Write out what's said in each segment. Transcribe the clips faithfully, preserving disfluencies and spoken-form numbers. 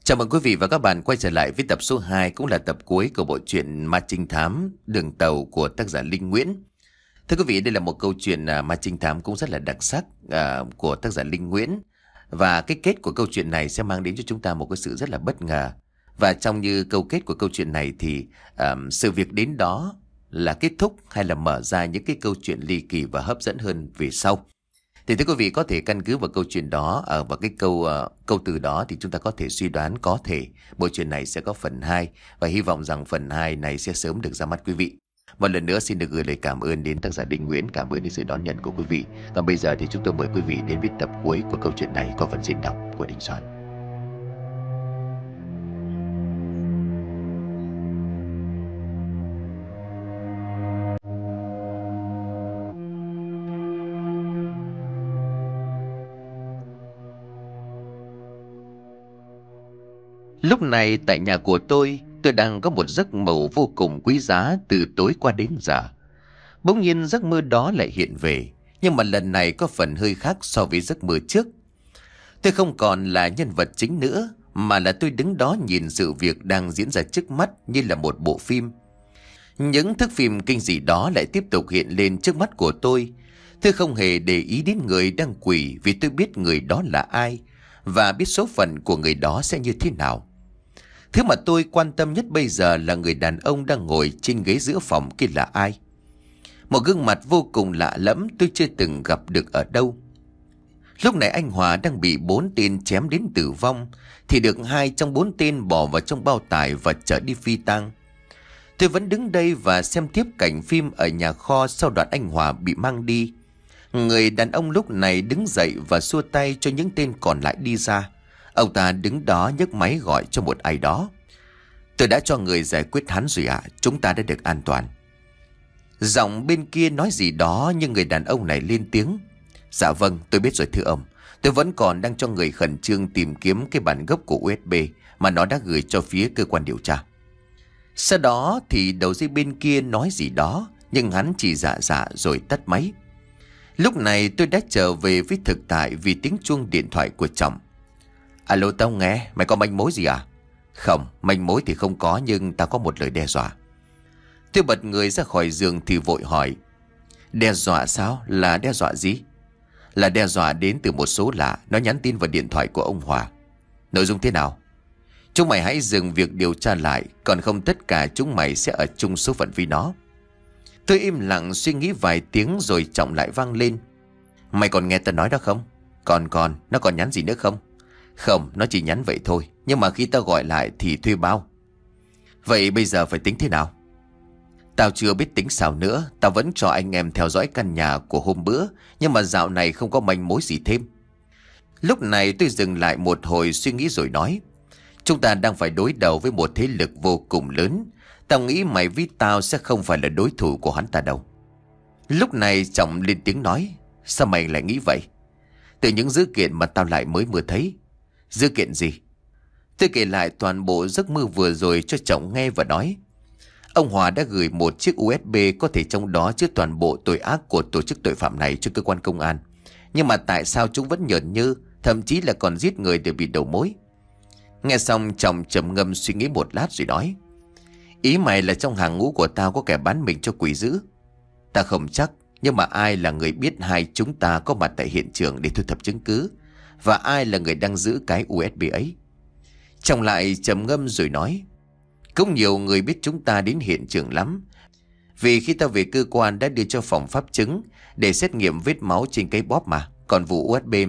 Chào mừng quý vị và các bạn quay trở lại với tập số hai, cũng là tập cuối của bộ truyện Ma Trinh Thám Đường Tàu của tác giả Linh Nguyễn. Thưa quý vị, đây là một câu chuyện à, ma trinh thám cũng rất là đặc sắc à, của tác giả Linh Nguyễn. Và cái kết của câu chuyện này sẽ mang đến cho chúng ta một cái sự rất là bất ngờ. Và trong như câu kết của câu chuyện này thì à, sự việc đến đó là kết thúc hay là mở ra những cái câu chuyện ly kỳ và hấp dẫn hơn về sau. Thì thưa quý vị, có thể căn cứ vào câu chuyện đó, ở vào cái câu uh, câu từ đó thì chúng ta có thể suy đoán có thể bộ truyện này sẽ có phần hai, và hy vọng rằng phần hai này sẽ sớm được ra mắt quý vị. Một lần nữa xin được gửi lời cảm ơn đến tác giả Linh Nguyễn, cảm ơn đến sự đón nhận của quý vị. Còn bây giờ thì chúng tôi mời quý vị đến với tập cuối của câu chuyện này qua phần diễn đọc của Đình Soạn. Lúc này tại nhà của tôi, tôi đang có một giấc mộng vô cùng quý giá từ tối qua đến giờ. Bỗng nhiên giấc mơ đó lại hiện về, nhưng mà lần này có phần hơi khác so với giấc mơ trước. Tôi không còn là nhân vật chính nữa, mà là tôi đứng đó nhìn sự việc đang diễn ra trước mắt như là một bộ phim. Những thước phim kinh dị đó lại tiếp tục hiện lên trước mắt của tôi. Tôi không hề để ý đến người đang quỳ, vì tôi biết người đó là ai và biết số phận của người đó sẽ như thế nào. Thứ mà tôi quan tâm nhất bây giờ là người đàn ông đang ngồi trên ghế giữa phòng kia là ai. Một gương mặt vô cùng lạ lẫm tôi chưa từng gặp được ở đâu. Lúc này anh Hòa đang bị bốn tên chém đến tử vong, thì được hai trong bốn tên bỏ vào trong bao tải và chở đi phi tang. Tôi vẫn đứng đây và xem tiếp cảnh phim ở nhà kho sau đoạn anh Hòa bị mang đi. Người đàn ông lúc này đứng dậy và xua tay cho những tên còn lại đi ra. Ông ta đứng đó nhấc máy gọi cho một ai đó. Tôi đã cho người giải quyết hắn rồi ạ, chúng ta đã được an toàn. Giọng bên kia nói gì đó, nhưng người đàn ông này lên tiếng. Dạ vâng, tôi biết rồi thưa ông. Tôi vẫn còn đang cho người khẩn trương tìm kiếm cái bản gốc của u ét bê mà nó đã gửi cho phía cơ quan điều tra. Sau đó thì đầu dây bên kia nói gì đó, nhưng hắn chỉ dạ dạ rồi tắt máy. Lúc này tôi đã trở về với thực tại vì tiếng chuông điện thoại của chồng. Alo, tao nghe, mày có manh mối gì à? Không, manh mối thì không có, nhưng tao có một lời đe dọa. Tôi bật người ra khỏi giường thì vội hỏi. Đe dọa sao? Là đe dọa gì? Là đe dọa đến từ một số lạ, nó nhắn tin vào điện thoại của ông Hòa. Nội dung thế nào? Chúng mày hãy dừng việc điều tra lại, còn không tất cả chúng mày sẽ ở chung số phận với nó. Tôi im lặng suy nghĩ vài tiếng rồi Trọng lại vang lên. Mày còn nghe tao nói đó không? Còn còn, nó còn nhắn gì nữa không? Không, nó chỉ nhắn vậy thôi, nhưng mà khi tao gọi lại thì thuê bao. Vậy bây giờ phải tính thế nào? Tao chưa biết tính sao nữa. Tao vẫn cho anh em theo dõi căn nhà của hôm bữa, nhưng mà dạo này không có manh mối gì thêm. Lúc này tôi dừng lại một hồi suy nghĩ rồi nói. Chúng ta đang phải đối đầu với một thế lực vô cùng lớn. Tao nghĩ mày với tao sẽ không phải là đối thủ của hắn ta đâu. Lúc này Trọng lên tiếng nói. Sao mày lại nghĩ vậy? Từ những dữ kiện mà tao lại mới vừa thấy. Dữ kiện gì? Tôi kể lại toàn bộ giấc mơ vừa rồi cho Trọng nghe và nói. Ông Hòa đã gửi một chiếc u ét bê có thể trong đó chứa toàn bộ tội ác của tổ chức tội phạm này cho cơ quan công an. Nhưng mà tại sao chúng vẫn nhởn nhơ, thậm chí là còn giết người để bị đầu mối? Nghe xong Trọng trầm ngâm suy nghĩ một lát rồi nói. Ý mày là trong hàng ngũ của tao có kẻ bán mình cho quỷ dữ? Ta không chắc, nhưng mà ai là người biết hai chúng ta có mặt tại hiện trường để thu thập chứng cứ, và ai là người đang giữ cái u ét bê ấy? Trọng lại trầm ngâm rồi nói. Cũng nhiều người biết chúng ta đến hiện trường lắm, vì khi tao về cơ quan đã đưa cho phòng pháp chứng để xét nghiệm vết máu trên cái bóp mà. Còn vụ u ét bê...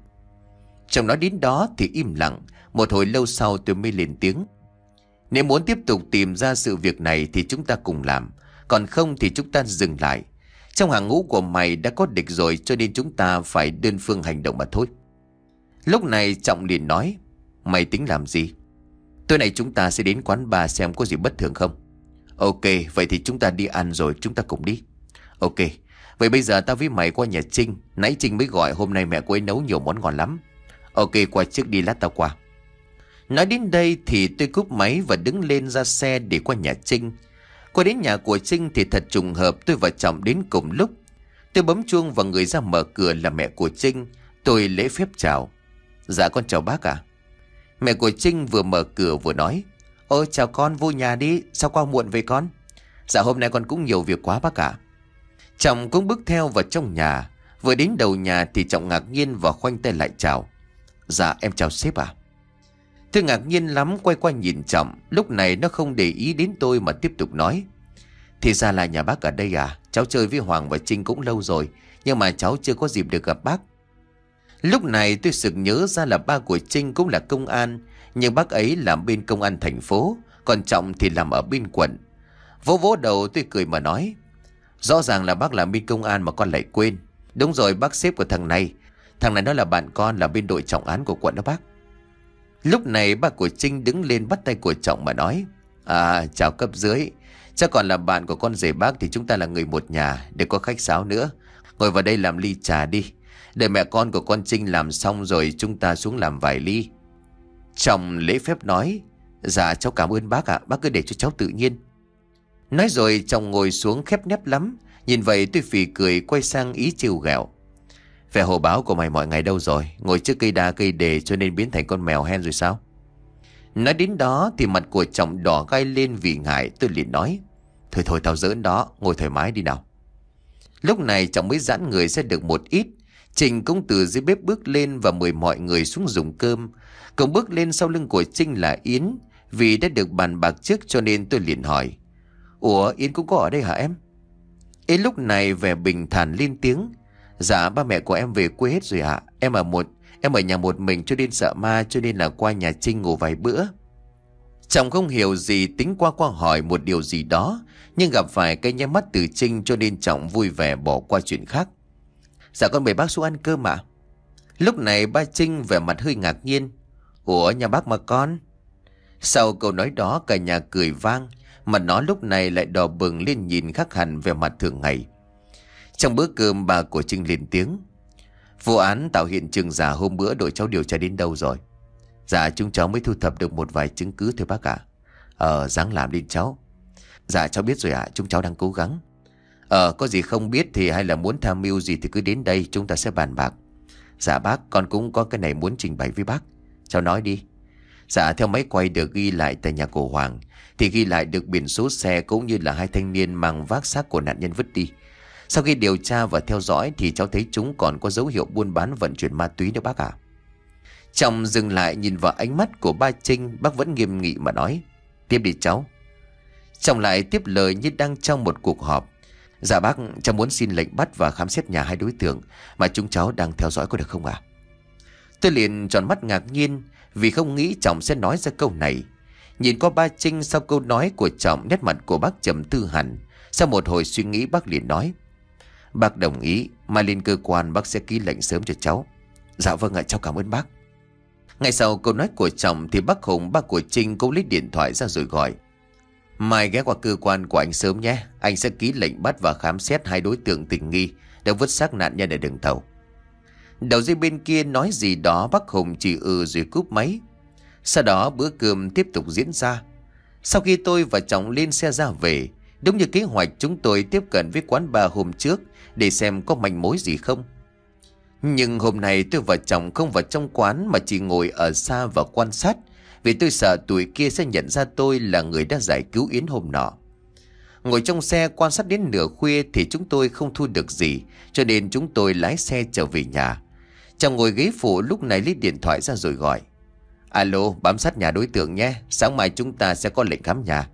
Trọng nói đến đó thì im lặng. Một hồi lâu sau tôi mới lên tiếng. Nếu muốn tiếp tục tìm ra sự việc này thì chúng ta cùng làm, còn không thì chúng ta dừng lại. Trong hàng ngũ của mày đã có địch rồi, cho nên chúng ta phải đơn phương hành động mà thôi. Lúc này Trọng liền nói. Mày tính làm gì? Tối nay chúng ta sẽ đến quán bar xem có gì bất thường không. Ok, vậy thì chúng ta đi ăn rồi chúng ta cùng đi. Ok, vậy bây giờ tao với mày qua nhà Trinh. Nãy Trinh mới gọi hôm nay mẹ cô ấy nấu nhiều món ngon lắm. Ok, qua trước đi, lát tao qua. Nói đến đây thì tôi cúp máy và đứng lên ra xe để qua nhà Trinh. Qua đến nhà của Trinh thì thật trùng hợp tôi và Trọng đến cùng lúc. Tôi bấm chuông và người ra mở cửa là mẹ của Trinh. Tôi lễ phép chào. Dạ con chào bác ạ. Mẹ của Trinh vừa mở cửa vừa nói: Ôi chào con, vô nhà đi, sao qua muộn vậy con? Dạ hôm nay con cũng nhiều việc quá bác ạ. Trọng cũng bước theo vào trong nhà. Vừa đến đầu nhà thì Trọng ngạc nhiên và khoanh tay lại chào: Dạ em chào sếp ạ. Tôi ngạc nhiên lắm, quay qua nhìn Trọng. Lúc này nó không để ý đến tôi mà tiếp tục nói: Thì ra là nhà bác ở đây à? Cháu chơi với Hoàng và Trinh cũng lâu rồi, nhưng mà cháu chưa có dịp được gặp bác. Lúc này tôi sực nhớ ra là ba của Trinh cũng là công an, nhưng bác ấy làm bên công an thành phố, còn Trọng thì làm ở bên quận. Vỗ vỗ đầu tôi cười mà nói: Rõ ràng là bác làm bên công an mà con lại quên. Đúng rồi, bác sếp của thằng này. Thằng này nó là bạn con, là bên đội trọng án của quận đó bác. Lúc này ba của Trinh đứng lên bắt tay của Trọng mà nói: À chào cấp dưới, chắc còn là bạn của con rể bác thì chúng ta là người một nhà, để có khách sáo nữa. Ngồi vào đây làm ly trà đi, để mẹ con của con Trinh làm xong rồi chúng ta xuống làm vài ly. Trọng lễ phép nói: Dạ cháu cảm ơn bác ạ, bác cứ để cho cháu tự nhiên. Nói rồi Trọng ngồi xuống khép nép lắm. Nhìn vậy tôi phì cười, quay sang ý trêu ghẹo: Vẻ hồ báo của mày mọi ngày đâu rồi? Ngồi trước cây đa cây đề cho nên biến thành con mèo hen rồi sao? Nói đến đó thì mặt của Trọng đỏ gai lên vì ngại. Tôi liền nói: Thôi thôi tao giỡn đó, ngồi thoải mái đi nào. Lúc này Trọng mới giãn người ra được một ít. Trình cũng từ dưới bếp bước lên và mời mọi người xuống dùng cơm. Cậu bước lên sau lưng của Trinh là Yến. Vì đã được bàn bạc trước cho nên tôi liền hỏi: Ủa Yến cũng có ở đây hả em? Yến lúc này vẻ bình thản lên tiếng: Dạ ba mẹ của em về quê hết rồi ạ. À? Em ở một Em ở nhà một mình cho nên sợ ma, cho nên là qua nhà Trinh ngủ vài bữa. Chồng không hiểu gì, tính qua qua hỏi một điều gì đó, nhưng gặp phải cái nháy mắt từ Trinh cho nên Trọng vui vẻ bỏ qua chuyện khác. Dạ con mời bác xuống ăn cơm ạ. Lúc này ba Trinh vẻ mặt hơi ngạc nhiên: Ủa nhà bác mà con? Sau câu nói đó cả nhà cười vang. Mặt nó lúc này lại đỏ bừng lên, nhìn khác hẳn về mặt thường ngày. Trong bữa cơm bà của Trinh lên tiếng: Vụ án tạo hiện trường giả hôm bữa đội cháu điều tra đến đâu rồi? Dạ chúng cháu mới thu thập được một vài chứng cứ thôi bác ạ. Ờ ráng làm đi cháu. Dạ cháu biết rồi ạ, chúng cháu đang cố gắng. Ờ có gì không biết thì hay là muốn tham mưu gì thì cứ đến đây chúng ta sẽ bàn bạc. Dạ bác, con cũng có cái này muốn trình bày với bác. Cháu nói đi. Dạ theo máy quay được ghi lại tại nhà của Hoàng thì ghi lại được biển số xe cũng như là hai thanh niên mang vác xác của nạn nhân vứt đi. Sau khi điều tra và theo dõi thì cháu thấy chúng còn có dấu hiệu buôn bán vận chuyển ma túy nữa bác ạ. Trọng dừng lại nhìn vào ánh mắt của ba Trinh, bác vẫn nghiêm nghị mà nói: Tiếp đi cháu. Trọng lại tiếp lời như đang trong một cuộc họp: Dạ bác, cháu muốn xin lệnh bắt và khám xét nhà hai đối tượng mà chúng cháu đang theo dõi có được không ạ? Tôi liền tròn mắt ngạc nhiên vì không nghĩ Trọng sẽ nói ra câu này. Nhìn qua ba Trinh, sau câu nói của Trọng nét mặt của bác trầm tư hẳn. Sau một hồi suy nghĩ bác liền nói: Bác đồng ý, mai lên cơ quan bác sẽ ký lệnh sớm cho cháu. Dạ vâng ạ, cháu cảm ơn bác. Ngay sau câu nói của Trọng thì bác Hùng, bác của Trinh cũng lấy điện thoại ra rồi gọi: Mai ghé qua cơ quan của anh sớm nhé. Anh sẽ ký lệnh bắt và khám xét hai đối tượng tình nghi đã vứt xác nạn nhân ở đường tàu. Đầu dây bên kia nói gì đó, bác Hùng chỉ ừ rồi cúp máy. Sau đó bữa cơm tiếp tục diễn ra. Sau khi tôi và Trọng lên xe ra về, đúng như kế hoạch chúng tôi tiếp cận với quán bar hôm trước để xem có manh mối gì không. Nhưng hôm nay tôi và Trọng không vào trong quán mà chỉ ngồi ở xa và quan sát, vì tôi sợ tụi kia sẽ nhận ra tôi là người đã giải cứu Yến hôm nọ. Ngồi trong xe quan sát đến nửa khuya thì chúng tôi không thu được gì, cho nên chúng tôi lái xe trở về nhà. Trọng ngồi ghế phụ lúc này lấy điện thoại ra rồi gọi: Alo, bám sát nhà đối tượng nhé, sáng mai chúng ta sẽ có lệnh khám nhà.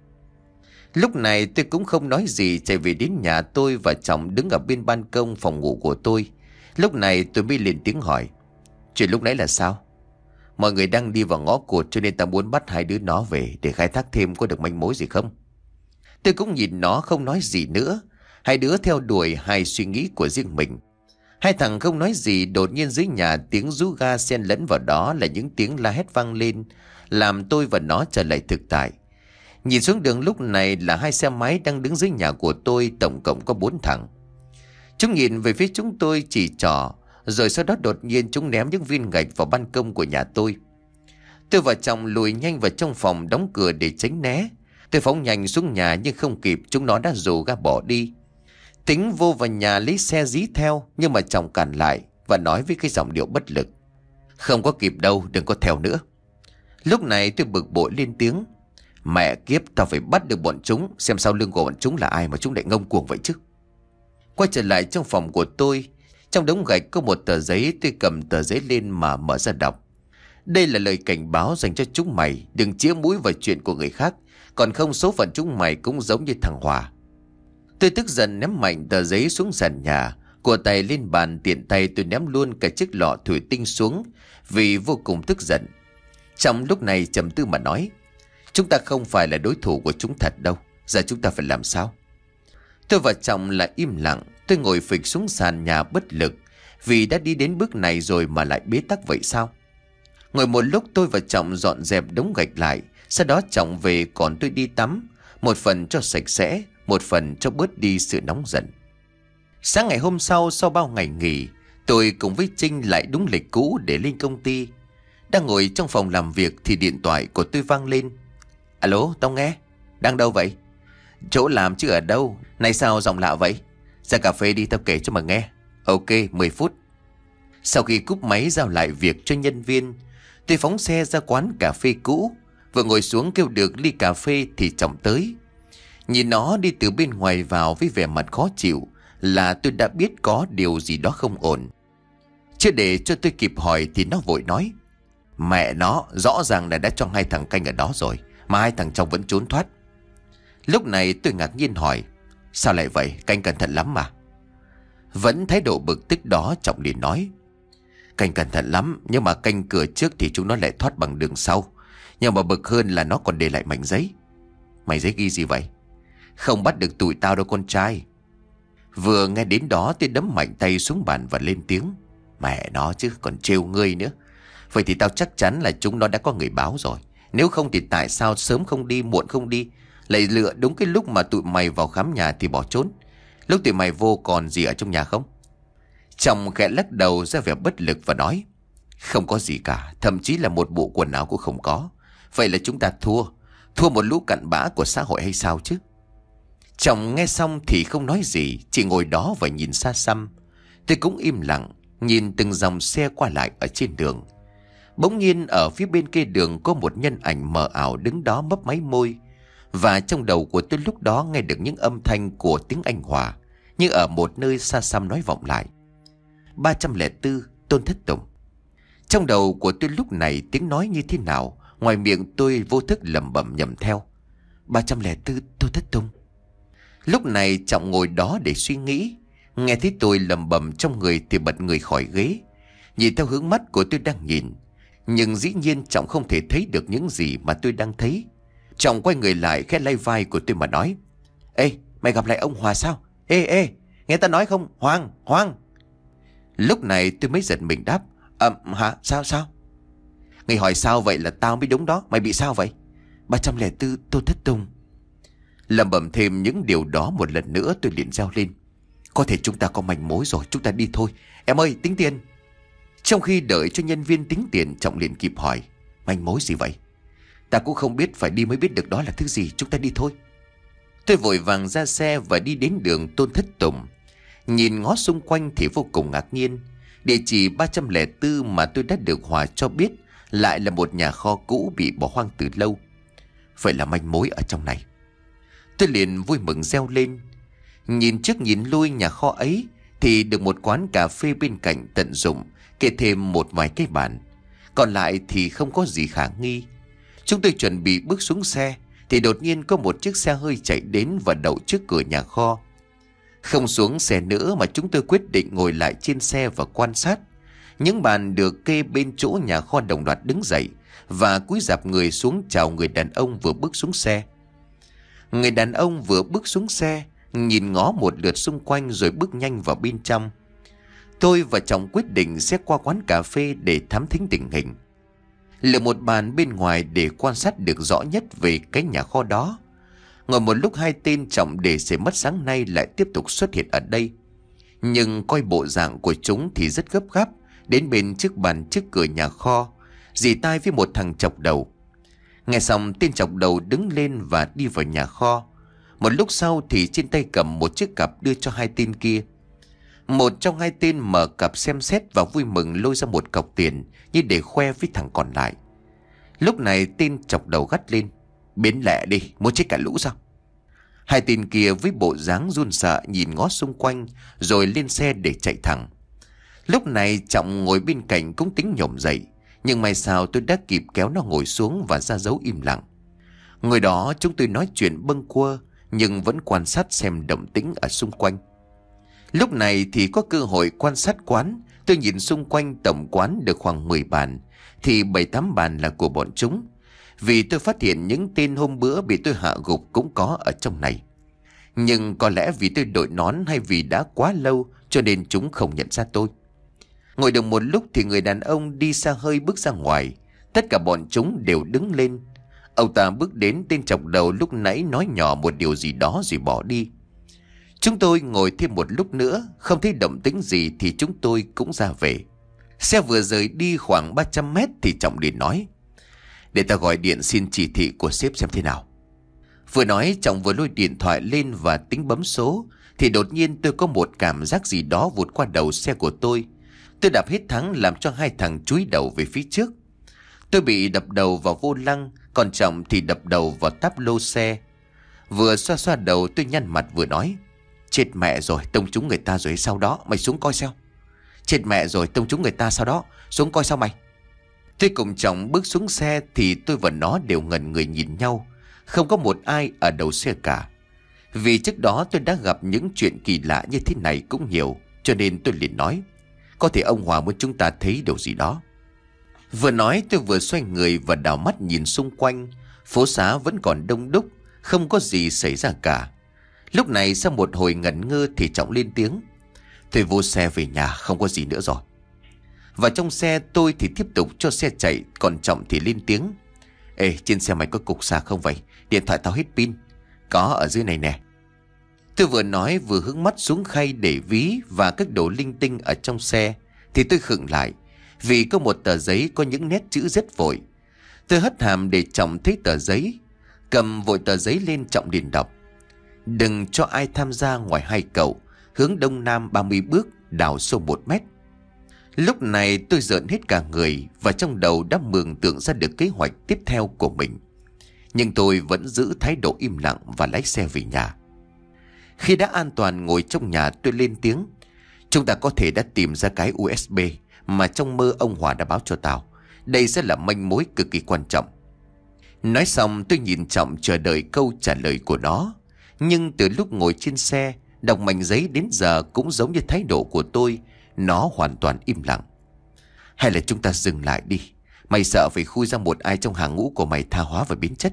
Lúc này tôi cũng không nói gì, chạy về đến nhà tôi và Trọng đứng ở bên ban công phòng ngủ của tôi. Lúc này tôi mới lên tiếng hỏi: Chuyện lúc nãy là sao? Mọi người đang đi vào ngõ cụt cho nên ta muốn bắt hai đứa nó về để khai thác thêm, có được manh mối gì không? Tôi cũng nhìn nó không nói gì nữa. Hai đứa theo đuổi hai suy nghĩ của riêng mình. Hai thằng không nói gì, đột nhiên dưới nhà tiếng rú ga xen lẫn vào đó là những tiếng la hét vang lên, làm tôi và nó trở lại thực tại. Nhìn xuống đường lúc này là hai xe máy đang đứng dưới nhà của tôi, tổng cộng có bốn thằng. Chúng nhìn về phía chúng tôi chỉ trỏ, rồi sau đó đột nhiên chúng ném những viên gạch vào ban công của nhà tôi. Tôi và Trọng lùi nhanh vào trong phòng đóng cửa để tránh né. Tôi phóng nhanh xuống nhà nhưng không kịp, chúng nó đã rồ ga bỏ đi. Tính vô vào nhà lấy xe dí theo, nhưng mà Trọng cản lại và nói với cái giọng điệu bất lực: Không có kịp đâu, đừng có theo nữa. Lúc này tôi bực bội lên tiếng. Mẹ kiếp, tao phải bắt được bọn chúng, xem sau lưng của bọn chúng là ai mà chúng lại ngông cuồng vậy chứ. Quay trở lại trong phòng của tôi, trong đống gạch có một tờ giấy. Tôi cầm tờ giấy lên mà mở ra đọc. Đây là lời cảnh báo dành cho chúng mày, đừng chĩa mũi vào chuyện của người khác, còn không số phận chúng mày cũng giống như thằng Hòa. Tôi tức giận ném mạnh tờ giấy xuống sàn nhà, của tay lên bàn, tiện tay tôi ném luôn cả chiếc lọ thủy tinh xuống vì vô cùng tức giận. Trong lúc này trầm tư mà nói, chúng ta không phải là đối thủ của chúng thật đâu, giờ chúng ta phải làm sao? Tôi và Trọng lại im lặng. Tôi ngồi phịch xuống sàn nhà bất lực, vì đã đi đến bước này rồi mà lại bế tắc vậy sao? Ngồi một lúc tôi và Trọng dọn dẹp đống gạch lại. Sau đó Trọng về còn tôi đi tắm, một phần cho sạch sẽ, một phần cho bớt đi sự nóng giận. Sáng ngày hôm sau, sau bao ngày nghỉ, tôi cùng với Trinh lại đúng lịch cũ để lên công ty. Đang ngồi trong phòng làm việc thì điện thoại của tôi vang lên. Alo, tao nghe. Đang đâu vậy? Chỗ làm chứ ở đâu. Này sao giọng lạ vậy? Ra cà phê đi, tao kể cho mà nghe. Ok, mười phút. Sau khi cúp máy giao lại việc cho nhân viên, tôi phóng xe ra quán cà phê cũ. Vừa ngồi xuống kêu được ly cà phê thì Trọng tới. Nhìn nó đi từ bên ngoài vào với vẻ mặt khó chịu là tôi đã biết có điều gì đó không ổn. Chưa để cho tôi kịp hỏi thì nó vội nói. Mẹ nó, rõ ràng là đã cho hai thằng canh ở đó rồi, mà hai thằng trong vẫn trốn thoát. Lúc này tôi ngạc nhiên hỏi. Sao lại vậy, canh cẩn thận lắm mà. Vẫn thái độ bực tức đó, Trọng liền nói. Canh cẩn thận lắm, nhưng mà canh cửa trước thì chúng nó lại thoát bằng đường sau. Nhưng mà bực hơn là nó còn để lại mảnh giấy. Mảnh giấy ghi gì vậy? Không bắt được tụi tao đâu con trai. Vừa nghe đến đó tôi đấm mạnh tay xuống bàn và lên tiếng. Mẹ nó chứ, còn trêu ngươi nữa. Vậy thì tao chắc chắn là chúng nó đã có người báo rồi. Nếu không thì tại sao sớm không đi, muộn không đi, lại lựa đúng cái lúc mà tụi mày vào khám nhà thì bỏ trốn. Lúc tụi mày vô còn gì ở trong nhà không? Chồng khẽ lắc đầu ra vẻ bất lực và nói. Không có gì cả, thậm chí là một bộ quần áo cũng không có. Vậy là chúng ta thua. Thua một lũ cặn bã của xã hội hay sao chứ? Chồng nghe xong thì không nói gì, chỉ ngồi đó và nhìn xa xăm. Tôi cũng im lặng, nhìn từng dòng xe qua lại ở trên đường. Bỗng nhiên ở phía bên kia đường có một nhân ảnh mờ ảo đứng đó mấp máy môi. Và trong đầu của tôi lúc đó nghe được những âm thanh của tiếng Anh Hòa, như ở một nơi xa xăm nói vọng lại. ba trăm lẻ bốn Tôn Thất Tùng. Trong đầu của tôi lúc này tiếng nói như thế nào, ngoài miệng tôi vô thức lẩm bẩm nhầm theo. ba trăm lẻ bốn Tôn Thất Tùng. Lúc này Trọng ngồi đó để suy nghĩ. Nghe thấy tôi lẩm bẩm trong người thì bật người khỏi ghế, nhìn theo hướng mắt của tôi đang nhìn. Nhưng dĩ nhiên Trọng không thể thấy được những gì mà tôi đang thấy. Trọng quay người lại khẽ lay vai của tôi mà nói. Ê, mày gặp lại ông Hòa sao? Ê, ê, nghe ta nói không? Hoàng, Hoàng. Lúc này tôi mới giật mình đáp. Ừm, à, hả? Sao, sao? Người hỏi sao vậy là tao mới đúng đó. Mày bị sao vậy? ba trăm lẻ bốn Tôn Thất Tùng. Lẩm bẩm thêm những điều đó một lần nữa tôi liền reo lên. Có thể chúng ta có manh mối rồi, chúng ta đi thôi. Em ơi, tính tiền. Trong khi đợi cho nhân viên tính tiền, Trọng liền kịp hỏi. Manh mối gì vậy? Ta cũng không biết, phải đi mới biết được đó là thứ gì, chúng ta đi thôi. Tôi vội vàng ra xe và đi đến đường Tôn Thất Tùng. Nhìn ngó xung quanh thì vô cùng ngạc nhiên. Địa chỉ ba trăm lẻ bốn mà tôi đã được Hòa cho biết lại là một nhà kho cũ bị bỏ hoang từ lâu. Vậy là manh mối ở trong này. Tôi liền vui mừng reo lên. Nhìn trước nhìn lui nhà kho ấy thì được một quán cà phê bên cạnh tận dụng, kê thêm một vài cái bàn. Còn lại thì không có gì khả nghi. Chúng tôi chuẩn bị bước xuống xe thì đột nhiên có một chiếc xe hơi chạy đến và đậu trước cửa nhà kho. Không xuống xe nữa mà chúng tôi quyết định ngồi lại trên xe và quan sát. Những bàn được kê bên chỗ nhà kho đồng loạt đứng dậy và cúi rạp người xuống chào người đàn ông vừa bước xuống xe. Người đàn ông vừa bước xuống xe, nhìn ngó một lượt xung quanh rồi bước nhanh vào bên trong. Tôi và chồng quyết định sẽ qua quán cà phê để thám thính tình hình. Lựa một bàn bên ngoài để quan sát được rõ nhất về cái nhà kho đó. Ngồi một lúc hai tên Trọng để sẽ mất sáng nay lại tiếp tục xuất hiện ở đây. Nhưng coi bộ dạng của chúng thì rất gấp gáp, đến bên trước bàn trước cửa nhà kho, dì tai với một thằng chọc đầu. Nghe xong tên chọc đầu đứng lên và đi vào nhà kho. Một lúc sau thì trên tay cầm một chiếc cặp đưa cho hai tên kia. Một trong hai tên mở cặp xem xét và vui mừng lôi ra một cọc tiền như để khoe với thằng còn lại. Lúc này tên chọc đầu gắt lên: Biến lẹ đi, muốn chết cả lũ sao? Hai tên kia với bộ dáng run sợ nhìn ngó xung quanh rồi lên xe để chạy thẳng. Lúc này Trọng ngồi bên cạnh cũng tính nhổm dậy, nhưng may sao tôi đã kịp kéo nó ngồi xuống và ra dấu im lặng. Ngồi đó chúng tôi nói chuyện bâng quơ nhưng vẫn quan sát xem động tĩnh ở xung quanh. Lúc này thì có cơ hội quan sát quán. Tôi nhìn xung quanh tổng quán được khoảng mười bàn, thì bảy tám bàn là của bọn chúng. Vì tôi phát hiện những tên hôm bữa bị tôi hạ gục cũng có ở trong này. Nhưng có lẽ vì tôi đội nón hay vì đã quá lâu cho nên chúng không nhận ra tôi. Ngồi được một lúc thì người đàn ông đi xa hơi bước ra ngoài. Tất cả bọn chúng đều đứng lên. Ông ta bước đến tên chọc đầu lúc nãy nói nhỏ một điều gì đó rồi bỏ đi. Chúng tôi ngồi thêm một lúc nữa, không thấy động tĩnh gì thì chúng tôi cũng ra về. Xe vừa rời đi khoảng ba trăm mét thì Trọng liền nói: Để ta gọi điện xin chỉ thị của sếp xem thế nào. Vừa nói Trọng vừa lôi điện thoại lên và tính bấm số, thì đột nhiên tôi có một cảm giác gì đó vụt qua đầu xe của tôi. Tôi đạp hết thắng làm cho hai thằng chúi đầu về phía trước. Tôi bị đập đầu vào vô lăng, còn Trọng thì đập đầu vào táp lô xe. Vừa xoa xoa đầu tôi nhăn mặt vừa nói: Chết mẹ rồi, tông trúng người ta rồi sau đó mày xuống coi sao. Chết mẹ rồi, tông trúng người ta sau đó xuống coi sao mày. Tôi cùng Trọng bước xuống xe thì tôi và nó đều ngẩn người nhìn nhau. Không có một ai ở đầu xe cả. Vì trước đó tôi đã gặp những chuyện kỳ lạ như thế này cũng nhiều, cho nên tôi liền nói: Có thể ông Hòa muốn chúng ta thấy điều gì đó. Vừa nói tôi vừa xoay người và đảo mắt nhìn xung quanh. Phố xá vẫn còn đông đúc, không có gì xảy ra cả. Lúc này sau một hồi ngẩn ngơ thì Trọng lên tiếng: Tôi vô xe về nhà, không có gì nữa rồi. Và trong xe tôi thì tiếp tục cho xe chạy, còn Trọng thì lên tiếng: Ê, trên xe mày có cục sạc không vậy? Điện thoại tao hết pin. Có, ở dưới này nè. Tôi vừa nói vừa hướng mắt xuống khay để ví và các đồ linh tinh ở trong xe, thì tôi khựng lại vì có một tờ giấy có những nét chữ rất vội. Tôi hất hàm để Trọng thấy tờ giấy. Cầm vội tờ giấy lên, Trọng liền đọc: Đừng cho ai tham gia ngoài hai cậu, hướng đông nam ba mươi bước, đào sâu một mét. Lúc này tôi rợn hết cả người và trong đầu đã mường tượng ra được kế hoạch tiếp theo của mình. Nhưng tôi vẫn giữ thái độ im lặng và lái xe về nhà. Khi đã an toàn ngồi trong nhà tôi lên tiếng: Chúng ta có thể đã tìm ra cái u ét bê mà trong mơ ông Hòa đã báo cho tao. Đây sẽ là manh mối cực kỳ quan trọng. Nói xong tôi nhìn Trọng chờ đợi câu trả lời của nó. Nhưng từ lúc ngồi trên xe đọc mảnh giấy đến giờ cũng giống như thái độ của tôi, nó hoàn toàn im lặng. Hay là chúng ta dừng lại đi? Mày sợ phải khui ra một ai trong hàng ngũ của mày tha hóa và biến chất.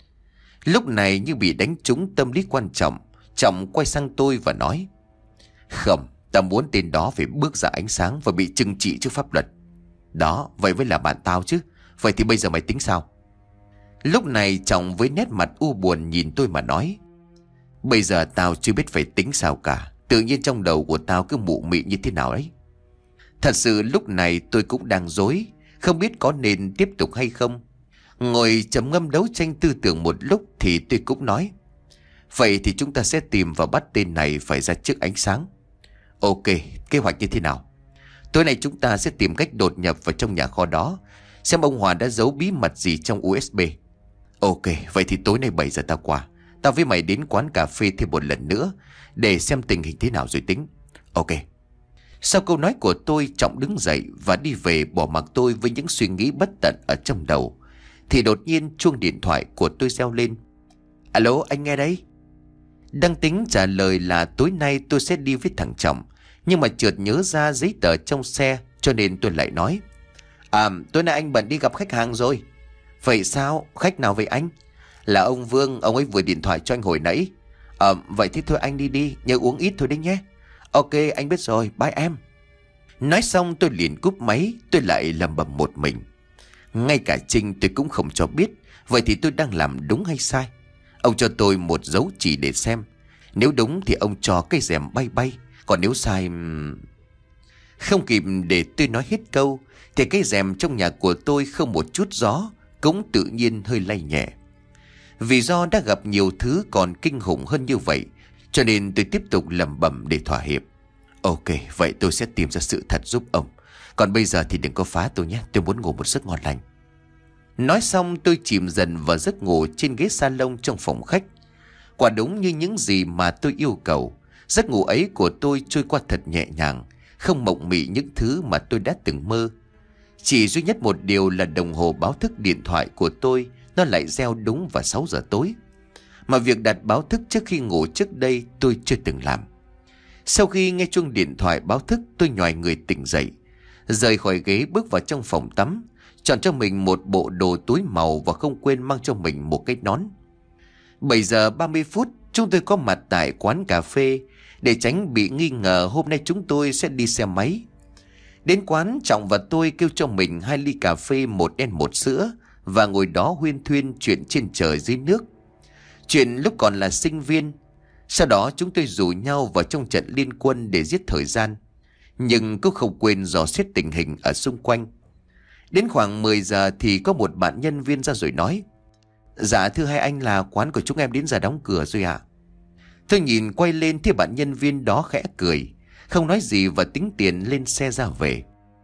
Lúc này như bị đánh trúng tâm lý quan trọng, Trọng quay sang tôi và nói: Không, ta muốn tên đó phải bước ra ánh sáng và bị trừng trị trước pháp luật. Đó, vậy mới là bạn tao chứ. Vậy thì bây giờ mày tính sao? Lúc này Trọng với nét mặt u buồn nhìn tôi mà nói: Bây giờ tao chưa biết phải tính sao cả. Tự nhiên trong đầu của tao cứ mụ mị như thế nào ấy. Thật sự lúc này tôi cũng đang rối, không biết có nên tiếp tục hay không. Ngồi trầm ngâm đấu tranh tư tưởng một lúc thì tôi cũng nói: Vậy thì chúng ta sẽ tìm và bắt tên này phải ra trước ánh sáng. Ok, kế hoạch như thế nào? Tối nay chúng ta sẽ tìm cách đột nhập vào trong nhà kho đó, xem ông Hòa đã giấu bí mật gì trong u ét bê. Ok, vậy thì tối nay bảy giờ tao qua. Tao với mày đến quán cà phê thêm một lần nữa để xem tình hình thế nào rồi tính. Ok. Sau câu nói của tôi, Trọng đứng dậy và đi về bỏ mặc tôi với những suy nghĩ bất tận ở trong đầu. Thì đột nhiên chuông điện thoại của tôi reo lên. Alo, anh nghe đấy. Đang tính trả lời là tối nay tôi sẽ đi với thằng Trọng, nhưng mà chợt nhớ ra giấy tờ trong xe, cho nên tôi lại nói: À, tối nay anh bận đi gặp khách hàng rồi. Vậy sao? Khách nào vậy anh? Là ông Vương, ông ấy vừa điện thoại cho anh hồi nãy. Ờ, vậy thì thôi anh đi đi, nhớ uống ít thôi đấy nhé. Ok, anh biết rồi, bye em. Nói xong tôi liền cúp máy. Tôi lại lẩm bẩm một mình. Ngay cả Trinh tôi cũng không cho biết. Vậy thì tôi đang làm đúng hay sai? Ông cho tôi một dấu chỉ để xem. Nếu đúng thì ông cho cây rèm bay bay. Còn nếu sai... Không kịp để tôi nói hết câu thì cây rèm trong nhà của tôi không một chút gió cũng tự nhiên hơi lay nhẹ. Vì do đã gặp nhiều thứ còn kinh khủng hơn như vậy, cho nên tôi tiếp tục lẩm bẩm để thỏa hiệp. Ok, vậy tôi sẽ tìm ra sự thật giúp ông. Còn bây giờ thì đừng có phá tôi nhé, tôi muốn ngủ một giấc ngon lành. Nói xong tôi chìm dần vào giấc ngủ trên ghế salon trong phòng khách. Quả đúng như những gì mà tôi yêu cầu. Giấc ngủ ấy của tôi trôi qua thật nhẹ nhàng, không mộng mị những thứ mà tôi đã từng mơ. Chỉ duy nhất một điều là đồng hồ báo thức điện thoại của tôi nó lại reo đúng vào sáu giờ tối. Mà việc đặt báo thức trước khi ngủ trước đây tôi chưa từng làm. Sau khi nghe chuông điện thoại báo thức, tôi nhoài người tỉnh dậy, rời khỏi ghế bước vào trong phòng tắm, chọn cho mình một bộ đồ túi màu và không quên mang cho mình một cái nón. bảy giờ ba mươi phút chúng tôi có mặt tại quán cà phê để tránh bị nghi ngờ hôm nay chúng tôi sẽ đi xe máy. Đến quán, Trọng và tôi kêu cho mình hai ly cà phê, một đen một sữa, và ngồi đó huyên thuyên chuyện trên trời dưới nước, chuyện lúc còn là sinh viên. Sau đó chúng tôi rủ nhau vào trong trận liên quân để giết thời gian, nhưng cũng không quên dò xét tình hình ở xung quanh. Đến khoảng mười giờ thì có một bạn nhân viên ra rồi nói: "Dạ thưa hai anh, là quán của chúng em đến giờ đóng cửa rồi ạ." Tôi nhìn quay lên thì bạn nhân viên đó khẽ cười, không nói gì và tính tiền lên xe ra về.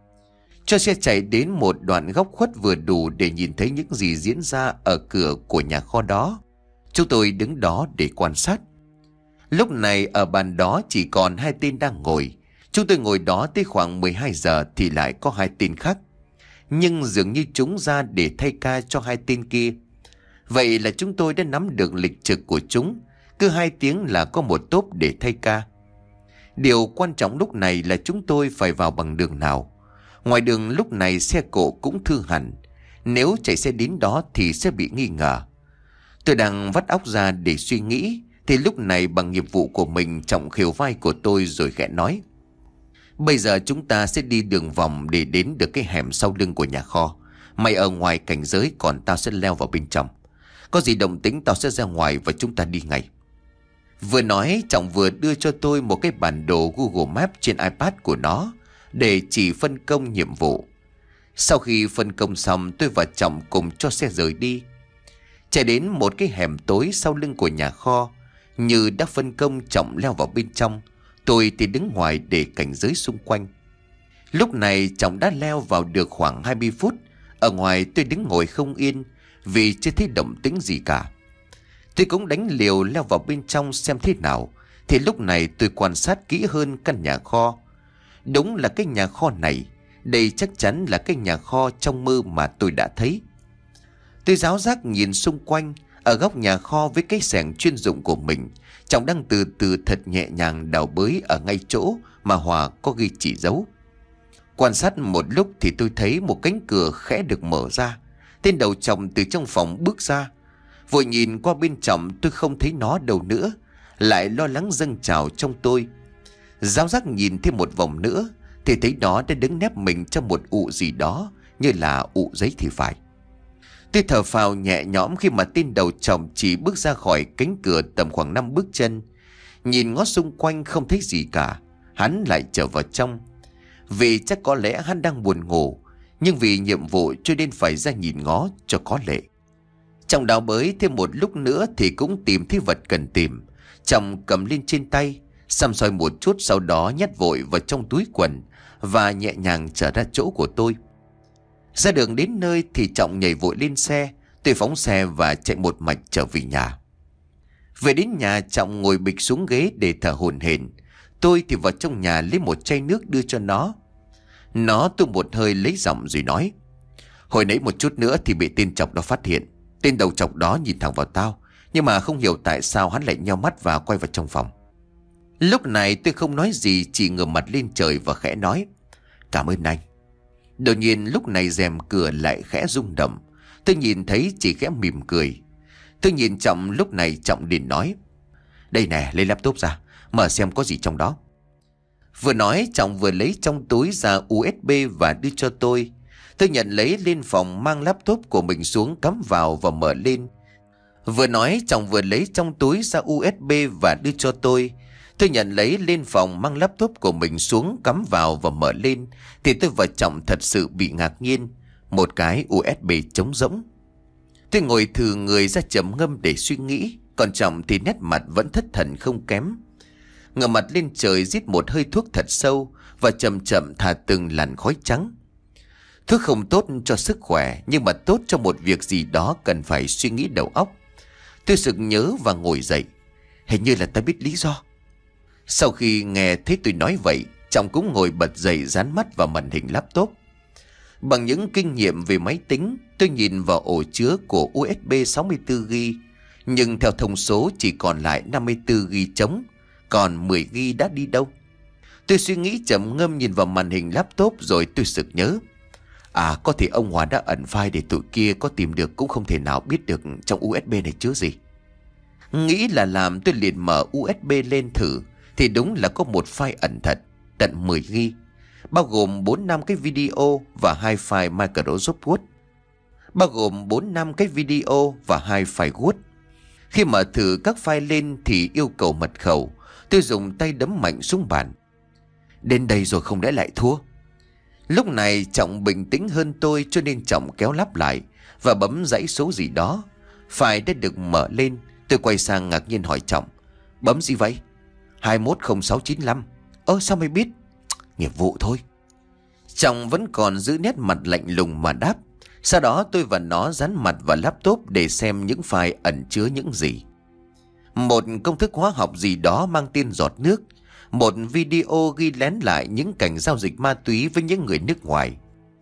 Cho xe chạy đến một đoạn góc khuất vừa đủ để nhìn thấy những gì diễn ra ở cửa của nhà kho đó. Chúng tôi đứng đó để quan sát. Lúc này ở bàn đó chỉ còn hai tên đang ngồi. Chúng tôi ngồi đó tới khoảng mười hai giờ thì lại có hai tên khác, nhưng dường như chúng ra để thay ca cho hai tên kia. Vậy là chúng tôi đã nắm được lịch trực của chúng, cứ hai tiếng là có một tốp để thay ca. Điều quan trọng lúc này là chúng tôi phải vào bằng đường nào. Ngoài đường lúc này xe cộ cũng thư hẳn, nếu chạy xe đến đó thì sẽ bị nghi ngờ. Tôi đang vắt óc ra để suy nghĩ thì lúc này bằng nghiệp vụ của mình, Trọng khều vai của tôi rồi khẽ nói: "Bây giờ chúng ta sẽ đi đường vòng để đến được cái hẻm sau lưng của nhà kho. Mày ở ngoài cảnh giới, còn tao sẽ leo vào bên trong. Có gì động tĩnh tao sẽ ra ngoài và chúng ta đi ngay." Vừa nói, Trọng vừa đưa cho tôi một cái bản đồ Google Maps trên iPad của nó để chỉ phân công nhiệm vụ. Sau khi phân công xong, tôi và Trọng cùng cho xe rời đi. Chạy đến một cái hẻm tối sau lưng của nhà kho, như đã phân công Trọng leo vào bên trong, tôi thì đứng ngoài để cảnh giới xung quanh. Lúc này Trọng đã leo vào được khoảng hai mươi phút. Ở ngoài tôi đứng ngồi không yên vì chưa thấy động tĩnh gì cả. Tôi cũng đánh liều leo vào bên trong xem thế nào. Thì lúc này tôi quan sát kỹ hơn căn nhà kho. Đúng là cái nhà kho này, đây chắc chắn là cái nhà kho trong mơ mà tôi đã thấy. Tôi ráo rác nhìn xung quanh. Ở góc nhà kho với cái xẻng chuyên dụng của mình, Trọng đang từ từ thật nhẹ nhàng đào bới ở ngay chỗ mà Hòa có ghi chỉ dấu. Quan sát một lúc thì tôi thấy một cánh cửa khẽ được mở ra. Tên đầu Trọng từ trong phòng bước ra. Vội nhìn qua bên Trọng, tôi không thấy nó đâu nữa. Lại lo lắng dâng trào trong tôi. Ráo rác nhìn thêm một vòng nữa thì thấy nó đã đứng nép mình trong một ụ gì đó, như là ụ giấy thì phải. Tôi thở phào nhẹ nhõm khi mà tên đầu Trọng chỉ bước ra khỏi cánh cửa tầm khoảng năm bước chân. Nhìn ngó xung quanh không thấy gì cả, hắn lại trở vào trong. Vì chắc có lẽ hắn đang buồn ngủ, nhưng vì nhiệm vụ cho nên phải ra nhìn ngó cho có lệ. Trọng đào bới thêm một lúc nữa thì cũng tìm thấy vật cần tìm. Trọng cầm lên trên tay, xăm soi một chút, sau đó nhét vội vào trong túi quần và nhẹ nhàng trở ra chỗ của tôi. Ra đường đến nơi thì Trọng nhảy vội lên xe. Tôi phóng xe và chạy một mạch trở về nhà. Về đến nhà, Trọng ngồi bịch xuống ghế để thở hổn hển. Tôi thì vào trong nhà lấy một chai nước đưa cho nó. Nó tu một hơi lấy giọng rồi nói: "Hồi nãy một chút nữa thì bị tên Trọng đó phát hiện. Tên đầu trọc đó nhìn thẳng vào tao, nhưng mà không hiểu tại sao hắn lại nheo mắt và quay vào trong phòng." Lúc này tôi không nói gì, chỉ ngửa mặt lên trời và khẽ nói: "Cảm ơn anh." Đột nhiên lúc này rèm cửa lại khẽ rung động. Tôi nhìn thấy chỉ khẽ mỉm cười. Tôi nhìn Trọng, lúc này Trọng liền nói: "Đây nè, lấy laptop ra, mở xem có gì trong đó." Vừa nói Trọng vừa lấy trong túi ra u ét bê và đưa cho tôi. Tôi nhận lấy lên phòng, mang laptop của mình xuống cắm vào và mở lên. Vừa nói Trọng vừa lấy trong túi ra u ét bê và đưa cho tôi. Tôi nhận lấy lên phòng, mang laptop của mình xuống cắm vào và mở lên. Thì tôi và Trọng thật sự bị ngạc nhiên. Một cái u ét bê trống rỗng. Tôi ngồi thừ người ra trầm ngâm để suy nghĩ. Còn Trọng thì nét mặt vẫn thất thần không kém. Ngửa mặt lên trời rít một hơi thuốc thật sâu và chậm chậm thả từng làn khói trắng. Thuốc không tốt cho sức khỏe, nhưng mà tốt cho một việc gì đó cần phải suy nghĩ đầu óc. Tôi sực nhớ và ngồi dậy. Hình như là ta biết lý do. Sau khi nghe thấy tôi nói vậy, Trọng cũng ngồi bật dậy, dán mắt vào màn hình laptop. Bằng những kinh nghiệm về máy tính, tôi nhìn vào ổ chứa của u ét bê sáu mươi tư gi-ga-bai, nhưng theo thông số chỉ còn lại năm mươi tư gi-ga-bai trống, còn mười gi-ga-bai đã đi đâu? Tôi suy nghĩ trầm ngâm nhìn vào màn hình laptop rồi tôi sực nhớ. À, có thể ông Hòa đã ẩn file để tụi kia có tìm được, cũng không thể nào biết được trong u ét bê này chứa gì. Nghĩ là làm, tôi liền mở u ét bê lên thử, thì đúng là có một file ẩn thật, tận mười gi-ga-bai, bao gồm bốn năm cái video và hai file Microsoft Word. Bao gồm bốn năm cái video và hai file Word. Khi mở thử các file lên thì yêu cầu mật khẩu. Tôi dùng tay đấm mạnh xuống bàn. Đến đây rồi không lẽ lại thua? Lúc này Trọng bình tĩnh hơn tôi, cho nên Trọng kéo lắp lại và bấm dãy số gì đó. File đã được mở lên. Tôi quay sang ngạc nhiên hỏi Trọng. Bấm gì vậy? hai một không sáu chín lăm. Ơ sao mày biết? Nghiệp vụ thôi. Trọng vẫn còn giữ nét mặt lạnh lùng mà đáp. Sau đó tôi và nó dán mặt vào laptop để xem những file ẩn chứa những gì. Một công thức hóa học gì đó mang tên giọt nước. Một video ghi lén lại những cảnh giao dịch ma túy với những người nước ngoài.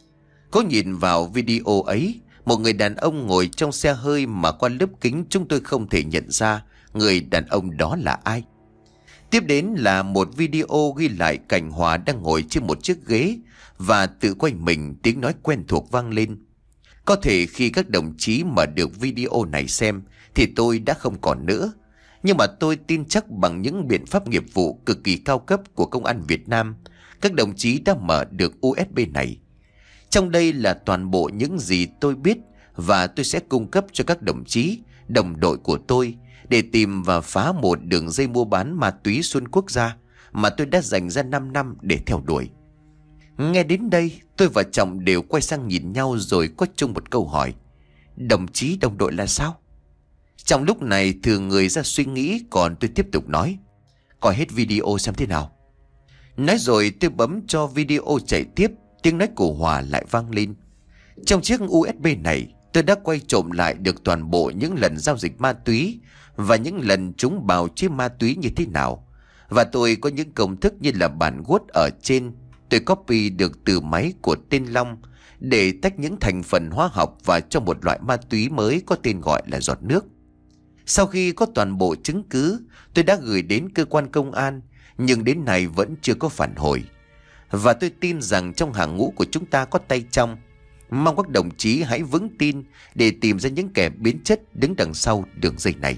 Có nhìn vào video ấy, một người đàn ông ngồi trong xe hơi mà qua lớp kính chúng tôi không thể nhận ra người đàn ông đó là ai. Tiếp đến là một video ghi lại cảnh Hòa đang ngồi trên một chiếc ghế và tự quanh mình, tiếng nói quen thuộc vang lên. Có thể khi các đồng chí mở được video này xem thì tôi đã không còn nữa. Nhưng mà tôi tin chắc bằng những biện pháp nghiệp vụ cực kỳ cao cấp của công an Việt Nam, các đồng chí đã mở được u ét bê này. Trong đây là toàn bộ những gì tôi biết và tôi sẽ cung cấp cho các đồng chí, đồng đội của tôi để tìm và phá một đường dây mua bán ma túy xuyên quốc gia mà tôi đã dành ra năm năm để theo đuổi. Nghe đến đây, tôi và Trọng đều quay sang nhìn nhau rồi có chung một câu hỏi. Đồng chí đồng đội là sao? Trong lúc này thừa người ra suy nghĩ, còn tôi tiếp tục nói. Coi hết video xem thế nào. Nói rồi tôi bấm cho video chạy tiếp, tiếng nói của Hòa lại vang lên. Trong chiếc u ét bê này, tôi đã quay trộm lại được toàn bộ những lần giao dịch ma túy và những lần chúng bào chế ma túy như thế nào. Và tôi có những công thức như là bản Word ở trên. Tôi copy được từ máy của tên Long để tách những thành phần hóa học và cho một loại ma túy mới có tên gọi là giọt nước. Sau khi có toàn bộ chứng cứ, tôi đã gửi đến cơ quan công an, nhưng đến nay vẫn chưa có phản hồi. Và tôi tin rằng trong hàng ngũ của chúng ta có tay trong. Mong các đồng chí hãy vững tin để tìm ra những kẻ biến chất đứng đằng sau đường dây này.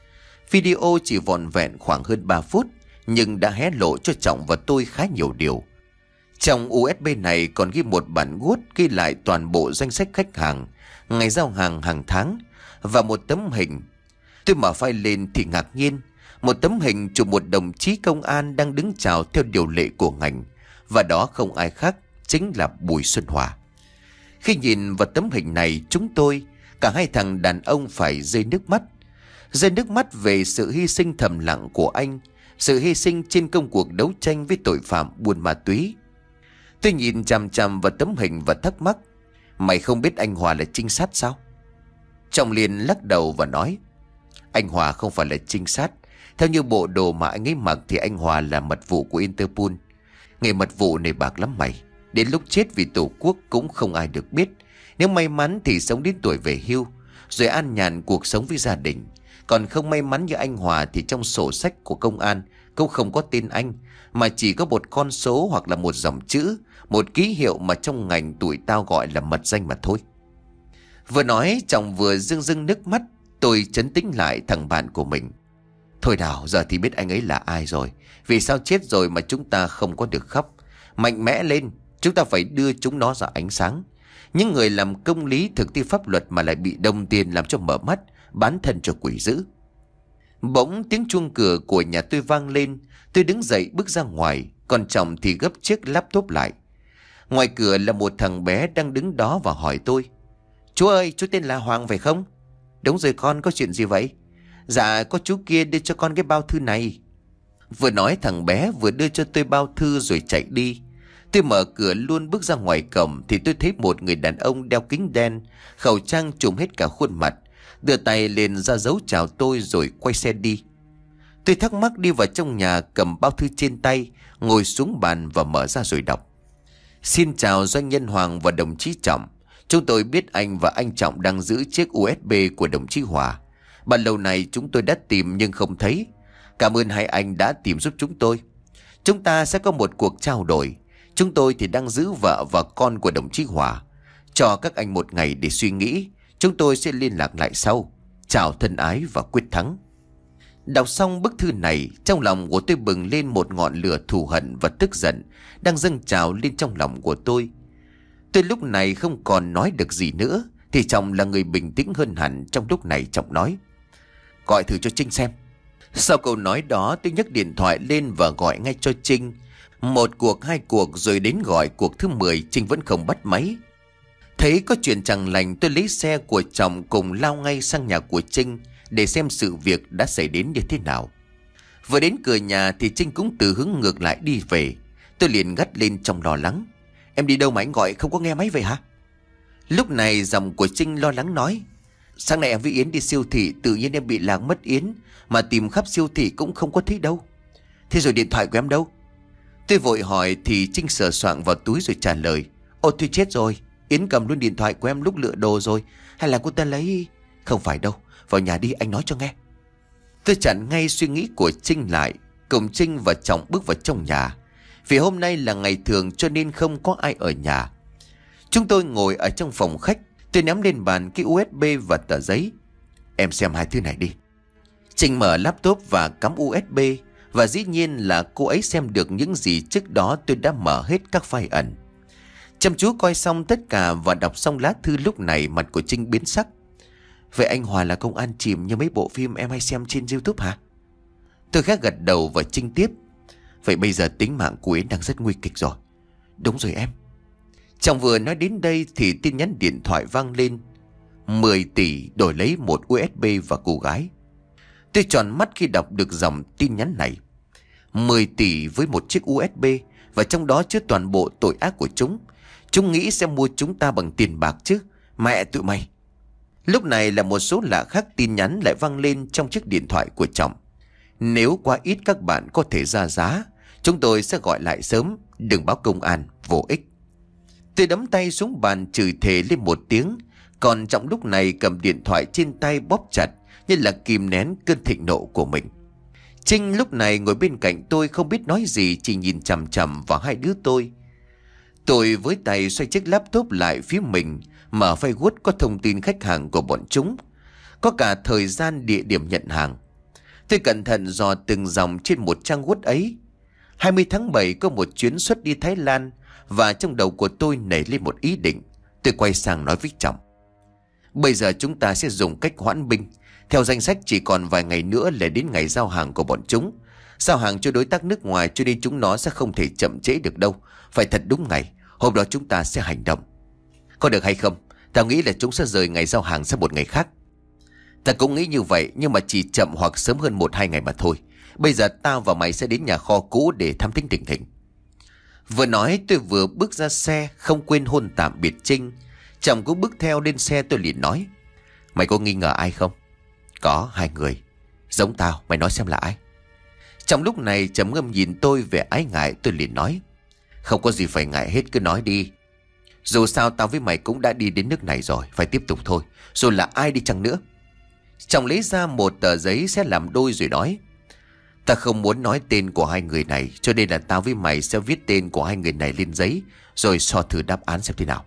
Video chỉ vỏn vẹn khoảng hơn ba phút, nhưng đã hé lộ cho Trọng và tôi khá nhiều điều. Trong u ét bê này còn ghi một bản Word ghi lại toàn bộ danh sách khách hàng, ngày giao hàng hàng tháng và một tấm hình. Tôi mở file lên thì ngạc nhiên. Một tấm hình chụp một đồng chí công an đang đứng chào theo điều lệ của ngành. Và đó không ai khác, chính là Bùi Xuân Hòa. Khi nhìn vào tấm hình này, chúng tôi, cả hai thằng đàn ông phải rơi nước mắt. Rơi nước mắt về sự hy sinh thầm lặng của anh, sự hy sinh trên công cuộc đấu tranh với tội phạm buôn ma túy. Tôi nhìn chằm chằm vào tấm hình và thắc mắc. Mày không biết anh Hòa là trinh sát sao? Trọng liền lắc đầu và nói. Anh Hòa không phải là trinh sát. Theo như bộ đồ mà anh ấy mặc thì anh Hòa là mật vụ của Interpol. Nghề mật vụ này bạc lắm mày. Đến lúc chết vì tổ quốc cũng không ai được biết. Nếu may mắn thì sống đến tuổi về hưu, rồi an nhàn cuộc sống với gia đình. Còn không may mắn như anh Hòa thì trong sổ sách của công an cũng không có tên anh, mà chỉ có một con số hoặc là một dòng chữ, một ký hiệu mà trong ngành tụi tao gọi là mật danh mà thôi. Vừa nói Trọng vừa rưng rưng nước mắt. Tôi trấn tĩnh lại thằng bạn của mình. Thôi nào, giờ thì biết anh ấy là ai rồi. Vì sao chết rồi mà chúng ta không có được khóc. Mạnh mẽ lên, chúng ta phải đưa chúng nó ra ánh sáng. Những người làm công lý thực thi pháp luật mà lại bị đồng tiền làm cho mở mắt, bán thân cho quỷ dữ. Bỗng tiếng chuông cửa của nhà tôi vang lên. Tôi đứng dậy bước ra ngoài, còn Trọng thì gấp chiếc laptop lại. Ngoài cửa là một thằng bé đang đứng đó và hỏi tôi. Chú ơi, chú tên là Hoàng phải không? Đúng rồi con, có chuyện gì vậy? Dạ, có chú kia đưa cho con cái bao thư này. Vừa nói thằng bé vừa đưa cho tôi bao thư rồi chạy đi. Tôi mở cửa luôn bước ra ngoài cổng thì tôi thấy một người đàn ông đeo kính đen, khẩu trang trùm hết cả khuôn mặt, đưa tay lên ra dấu chào tôi rồi quay xe đi. Tôi thắc mắc đi vào trong nhà, cầm bao thư trên tay, ngồi xuống bàn và mở ra rồi đọc. Xin chào doanh nhân Hoàng và đồng chí Trọng. Chúng tôi biết anh và anh Trọng đang giữ chiếc u ét bê của đồng chí Hòa. Bao lâu này chúng tôi đã tìm nhưng không thấy. Cảm ơn hai anh đã tìm giúp chúng tôi. Chúng ta sẽ có một cuộc trao đổi. Chúng tôi thì đang giữ vợ và con của đồng chí Hòa. Cho các anh một ngày để suy nghĩ. Chúng tôi sẽ liên lạc lại sau. Chào thân ái và quyết thắng. Đọc xong bức thư này, trong lòng của tôi bừng lên một ngọn lửa thù hận và tức giận đang dâng trào lên trong lòng của tôi. Tôi lúc này không còn nói được gì nữa, thì Trọng là người bình tĩnh hơn hẳn. Trong lúc này Trọng nói: gọi thử cho Trinh xem. Sau câu nói đó, tôi nhấc điện thoại lên và gọi ngay cho Trinh. Một cuộc, hai cuộc, rồi đến gọi cuộc thứ mười, Trinh vẫn không bắt máy. Thấy có chuyện chẳng lành, tôi lấy xe của Trọng cùng lao ngay sang nhà của Trinh để xem sự việc đã xảy đến như thế nào. Vừa đến cửa nhà thì Trinh cũng từ hướng ngược lại đi về. Tôi liền gắt lên trong lo lắng: em đi đâu mà anh gọi không có nghe máy vậy hả? Lúc này giọng của Trinh lo lắng nói: sáng nay em với Yến đi siêu thị, tự nhiên em bị lạc mất Yến, mà tìm khắp siêu thị cũng không có thấy đâu. Thế rồi điện thoại của em đâu? Tôi vội hỏi thì Trinh sờ soạng vào túi rồi trả lời: ôi tôi chết rồi, Yến cầm luôn điện thoại của em lúc lựa đồ rồi. Hay là cô ta lấy? Không phải đâu, vào nhà đi anh nói cho nghe. Tôi chặn ngay suy nghĩ của Trinh lại, cùng Trinh và Trọng bước vào trong nhà. Vì hôm nay là ngày thường cho nên không có ai ở nhà. Chúng tôi ngồi ở trong phòng khách. Tôi ném lên bàn cái u ét bê và tờ giấy. Em xem hai thứ này đi. Trinh mở laptop và cắm u ét bê. Và dĩ nhiên là cô ấy xem được những gì trước đó tôi đã mở hết các file ẩn. Chăm chú coi xong tất cả và đọc xong lá thư, lúc này mặt của Trinh biến sắc. Vậy anh Hòa là công an chìm như mấy bộ phim em hay xem trên YouTube hả? Tôi khẽ gật đầu và Trinh tiếp: vậy bây giờ tính mạng của Yến đang rất nguy kịch rồi. Đúng rồi em. Chồng vừa nói đến đây thì tin nhắn điện thoại vang lên: mười tỷ đổi lấy một u ét bê và cô gái. Tôi tròn mắt khi đọc được dòng tin nhắn này. mười tỷ với một chiếc u ét bê, và trong đó chứa toàn bộ tội ác của chúng. Chúng nghĩ sẽ mua chúng ta bằng tiền bạc chứ. Mẹ tụi mày. Lúc này là một số lạ khác tin nhắn lại vang lên trong chiếc điện thoại của Trọng: nếu quá ít các bạn có thể ra giá, chúng tôi sẽ gọi lại sớm, đừng báo công an, vô ích. Tôi đấm tay xuống bàn chửi thề lên một tiếng. Còn Trọng lúc này cầm điện thoại trên tay bóp chặt, như là kìm nén cơn thịnh nộ của mình. Trinh lúc này ngồi bên cạnh tôi không biết nói gì, chỉ nhìn chằm chằm vào hai đứa tôi. Tôi với tay xoay chiếc laptop lại phía mình, mở Facebook có thông tin khách hàng của bọn chúng, có cả thời gian địa điểm nhận hàng. Tôi cẩn thận dò từng dòng trên một trang web ấy. hai mươi tháng bảy có một chuyến xuất đi Thái Lan, và trong đầu của tôi nảy lên một ý định. Tôi quay sang nói với Trọng: bây giờ chúng ta sẽ dùng cách hoãn binh. Theo danh sách chỉ còn vài ngày nữa là đến ngày giao hàng của bọn chúng. Giao hàng cho đối tác nước ngoài, cho nên chúng nó sẽ không thể chậm trễ được đâu. Phải thật đúng ngày, hôm đó chúng ta sẽ hành động. Có được hay không? Tao nghĩ là chúng sẽ rời ngày giao hàng sang một ngày khác. Ta cũng nghĩ như vậy, nhưng mà chỉ chậm hoặc sớm hơn một hai ngày mà thôi. Bây giờ tao và mày sẽ đến nhà kho cũ để thăm thính tình hình. Vừa nói tôi vừa bước ra xe, không quên hôn tạm biệt Trinh. Chồng cũng bước theo lên xe. Tôi liền nói: mày có nghi ngờ ai không? Có, hai người. Giống tao, mày nói xem là ai? Trong lúc này Trầm Ngâm nhìn tôi vẻ ái ngại. Tôi liền nói: không có gì phải ngại hết, cứ nói đi. Dù sao tao với mày cũng đã đi đến nước này rồi, phải tiếp tục thôi. Rồi là ai đi chăng nữa. Chồng lấy ra một tờ giấy sẽ làm đôi rồi nói: ta không muốn nói tên của hai người này, cho nên là tao với mày sẽ viết tên của hai người này lên giấy, rồi so thử đáp án xem thế nào.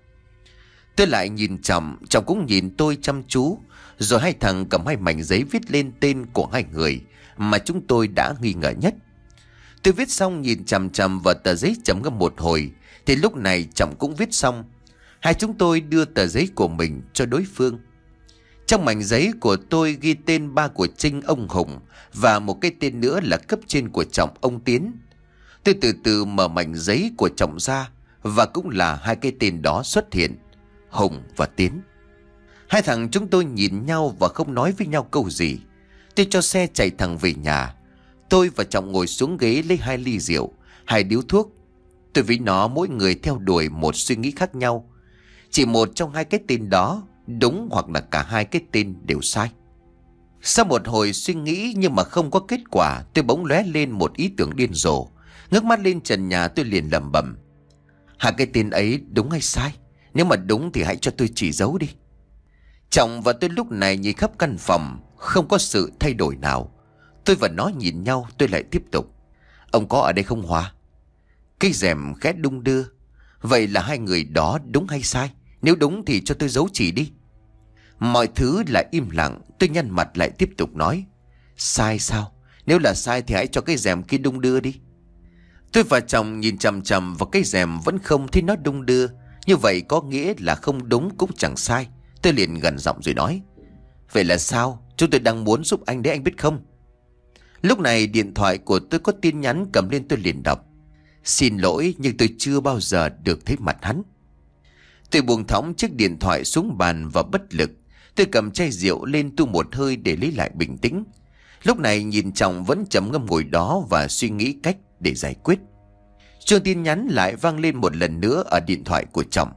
Tôi lại nhìn Trọng, Trọng cũng nhìn tôi chăm chú. Rồi hai thằng cầm hai mảnh giấy viết lên tên của hai người mà chúng tôi đã nghi ngờ nhất. Tôi viết xong nhìn chằm chằm vào tờ giấy Trầm Ngâm một hồi, thì lúc này Trọng cũng viết xong. Hai chúng tôi đưa tờ giấy của mình cho đối phương. Trong mảnh giấy của tôi ghi tên ba của Trinh, ông Hùng, và một cái tên nữa là cấp trên của Trọng, ông Tiến. Tôi từ từ mở mảnh giấy của Trọng ra, và cũng là hai cái tên đó xuất hiện: Hùng và Tiến. Hai thằng chúng tôi nhìn nhau và không nói với nhau câu gì. Tôi cho xe chạy thẳng về nhà. Tôi và Trọng ngồi xuống ghế lấy hai ly rượu, hai điếu thuốc. Tôi với nó mỗi người theo đuổi một suy nghĩ khác nhau. Chỉ một trong hai cái tên đó đúng, hoặc là cả hai cái tên đều sai. Sau một hồi suy nghĩ nhưng mà không có kết quả, tôi bỗng lóe lên một ý tưởng điên rồ. Ngước mắt lên trần nhà, tôi liền lẩm bẩm: hai cái tên ấy đúng hay sai? Nếu mà đúng thì hãy cho tôi chỉ dấu đi. Trọng và tôi lúc này nhìn khắp căn phòng, không có sự thay đổi nào. Tôi và nó nhìn nhau, tôi lại tiếp tục: ông có ở đây không Hòa? Cây rèm khẽ đung đưa. Vậy là hai người đó đúng hay sai? Nếu đúng thì cho tôi dấu chỉ đi. Mọi thứ lại im lặng. Tôi nhăn mặt lại tiếp tục nói: sai sao? Nếu là sai thì hãy cho cái rèm kia đung đưa đi. Tôi và chồng nhìn chằm chằm vào cái rèm, vẫn không thấy nó đung đưa. Như vậy có nghĩa là không đúng cũng chẳng sai. Tôi liền gần giọng rồi nói: vậy là sao? Chúng tôi đang muốn giúp anh đấy, anh biết không? Lúc này điện thoại của tôi có tin nhắn, cầm lên tôi liền đọc: xin lỗi nhưng tôi chưa bao giờ được thấy mặt hắn. Tôi buông thõng chiếc điện thoại xuống bàn và bất lực. Tôi cầm chai rượu lên tu một hơi để lấy lại bình tĩnh. Lúc này nhìn chồng vẫn trầm ngâm ngồi đó và suy nghĩ cách để giải quyết. Chuông tin nhắn lại vang lên một lần nữa ở điện thoại của chồng.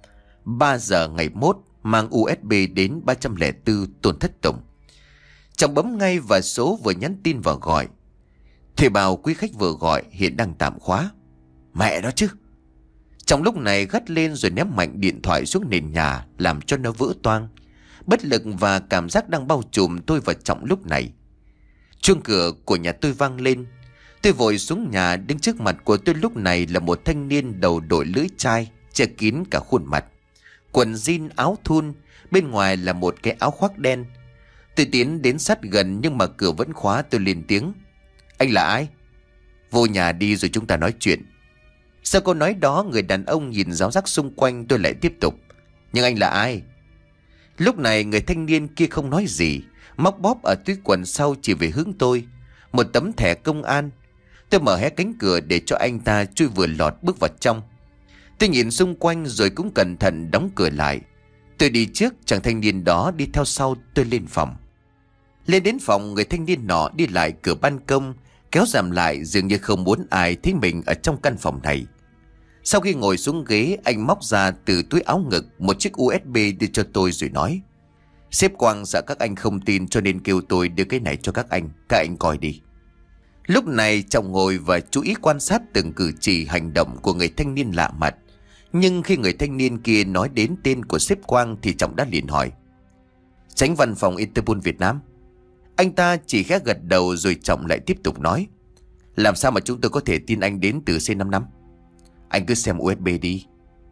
Ba giờ ngày mốt, mang u ét bê đến ba trăm lẻ bốn Tôn Thất Tùng. Chồng bấm ngay và số vừa nhắn tin vào gọi: thuê bao quý khách vừa gọi hiện đang tạm khóa. Mẹ đó chứ! Trong lúc này gắt lên rồi ném mạnh điện thoại xuống nền nhà, làm cho nó vỡ toang. Bất lực và cảm giác đang bao trùm tôi và Trọng lúc này. Chuông cửa của nhà tôi vang lên. Tôi vội xuống nhà. Đứng trước mặt của tôi lúc này là một thanh niên đầu đội lưỡi chai, che kín cả khuôn mặt, quần jean áo thun, bên ngoài là một cái áo khoác đen. Tôi tiến đến sát gần nhưng mà cửa vẫn khóa. Tôi lên tiếng: anh là ai? Vô nhà đi rồi chúng ta nói chuyện. Sau câu nói đó, người đàn ông nhìn ráo rác xung quanh. Tôi lại tiếp tục: nhưng anh là ai? Lúc này người thanh niên kia không nói gì, móc bóp ở túi quần sau chỉ về hướng tôi. Một tấm thẻ công an. Tôi mở hé cánh cửa để cho anh ta chui vừa lọt bước vào trong. Tôi nhìn xung quanh rồi cũng cẩn thận đóng cửa lại. Tôi đi trước, chàng thanh niên đó đi theo sau. Tôi lên phòng. Lên đến phòng, người thanh niên nọ đi lại cửa ban công, kéo rèm lại, dường như không muốn ai thấy mình ở trong căn phòng này. Sau khi ngồi xuống ghế, anh móc ra từ túi áo ngực một chiếc u ét bê đưa cho tôi rồi nói: sếp Quang sợ các anh không tin cho nên kêu tôi đưa cái này cho các anh. Các anh coi đi. Lúc này Trọng ngồi và chú ý quan sát từng cử chỉ hành động của người thanh niên lạ mặt. Nhưng khi người thanh niên kia nói đến tên của sếp Quang thì Trọng đã liền hỏi: chánh văn phòng Interpol Việt Nam? Anh ta chỉ khẽ gật đầu rồi Trọng lại tiếp tục nói: làm sao mà chúng tôi có thể tin anh đến từ xê năm năm? Anh cứ xem u ét bê đi.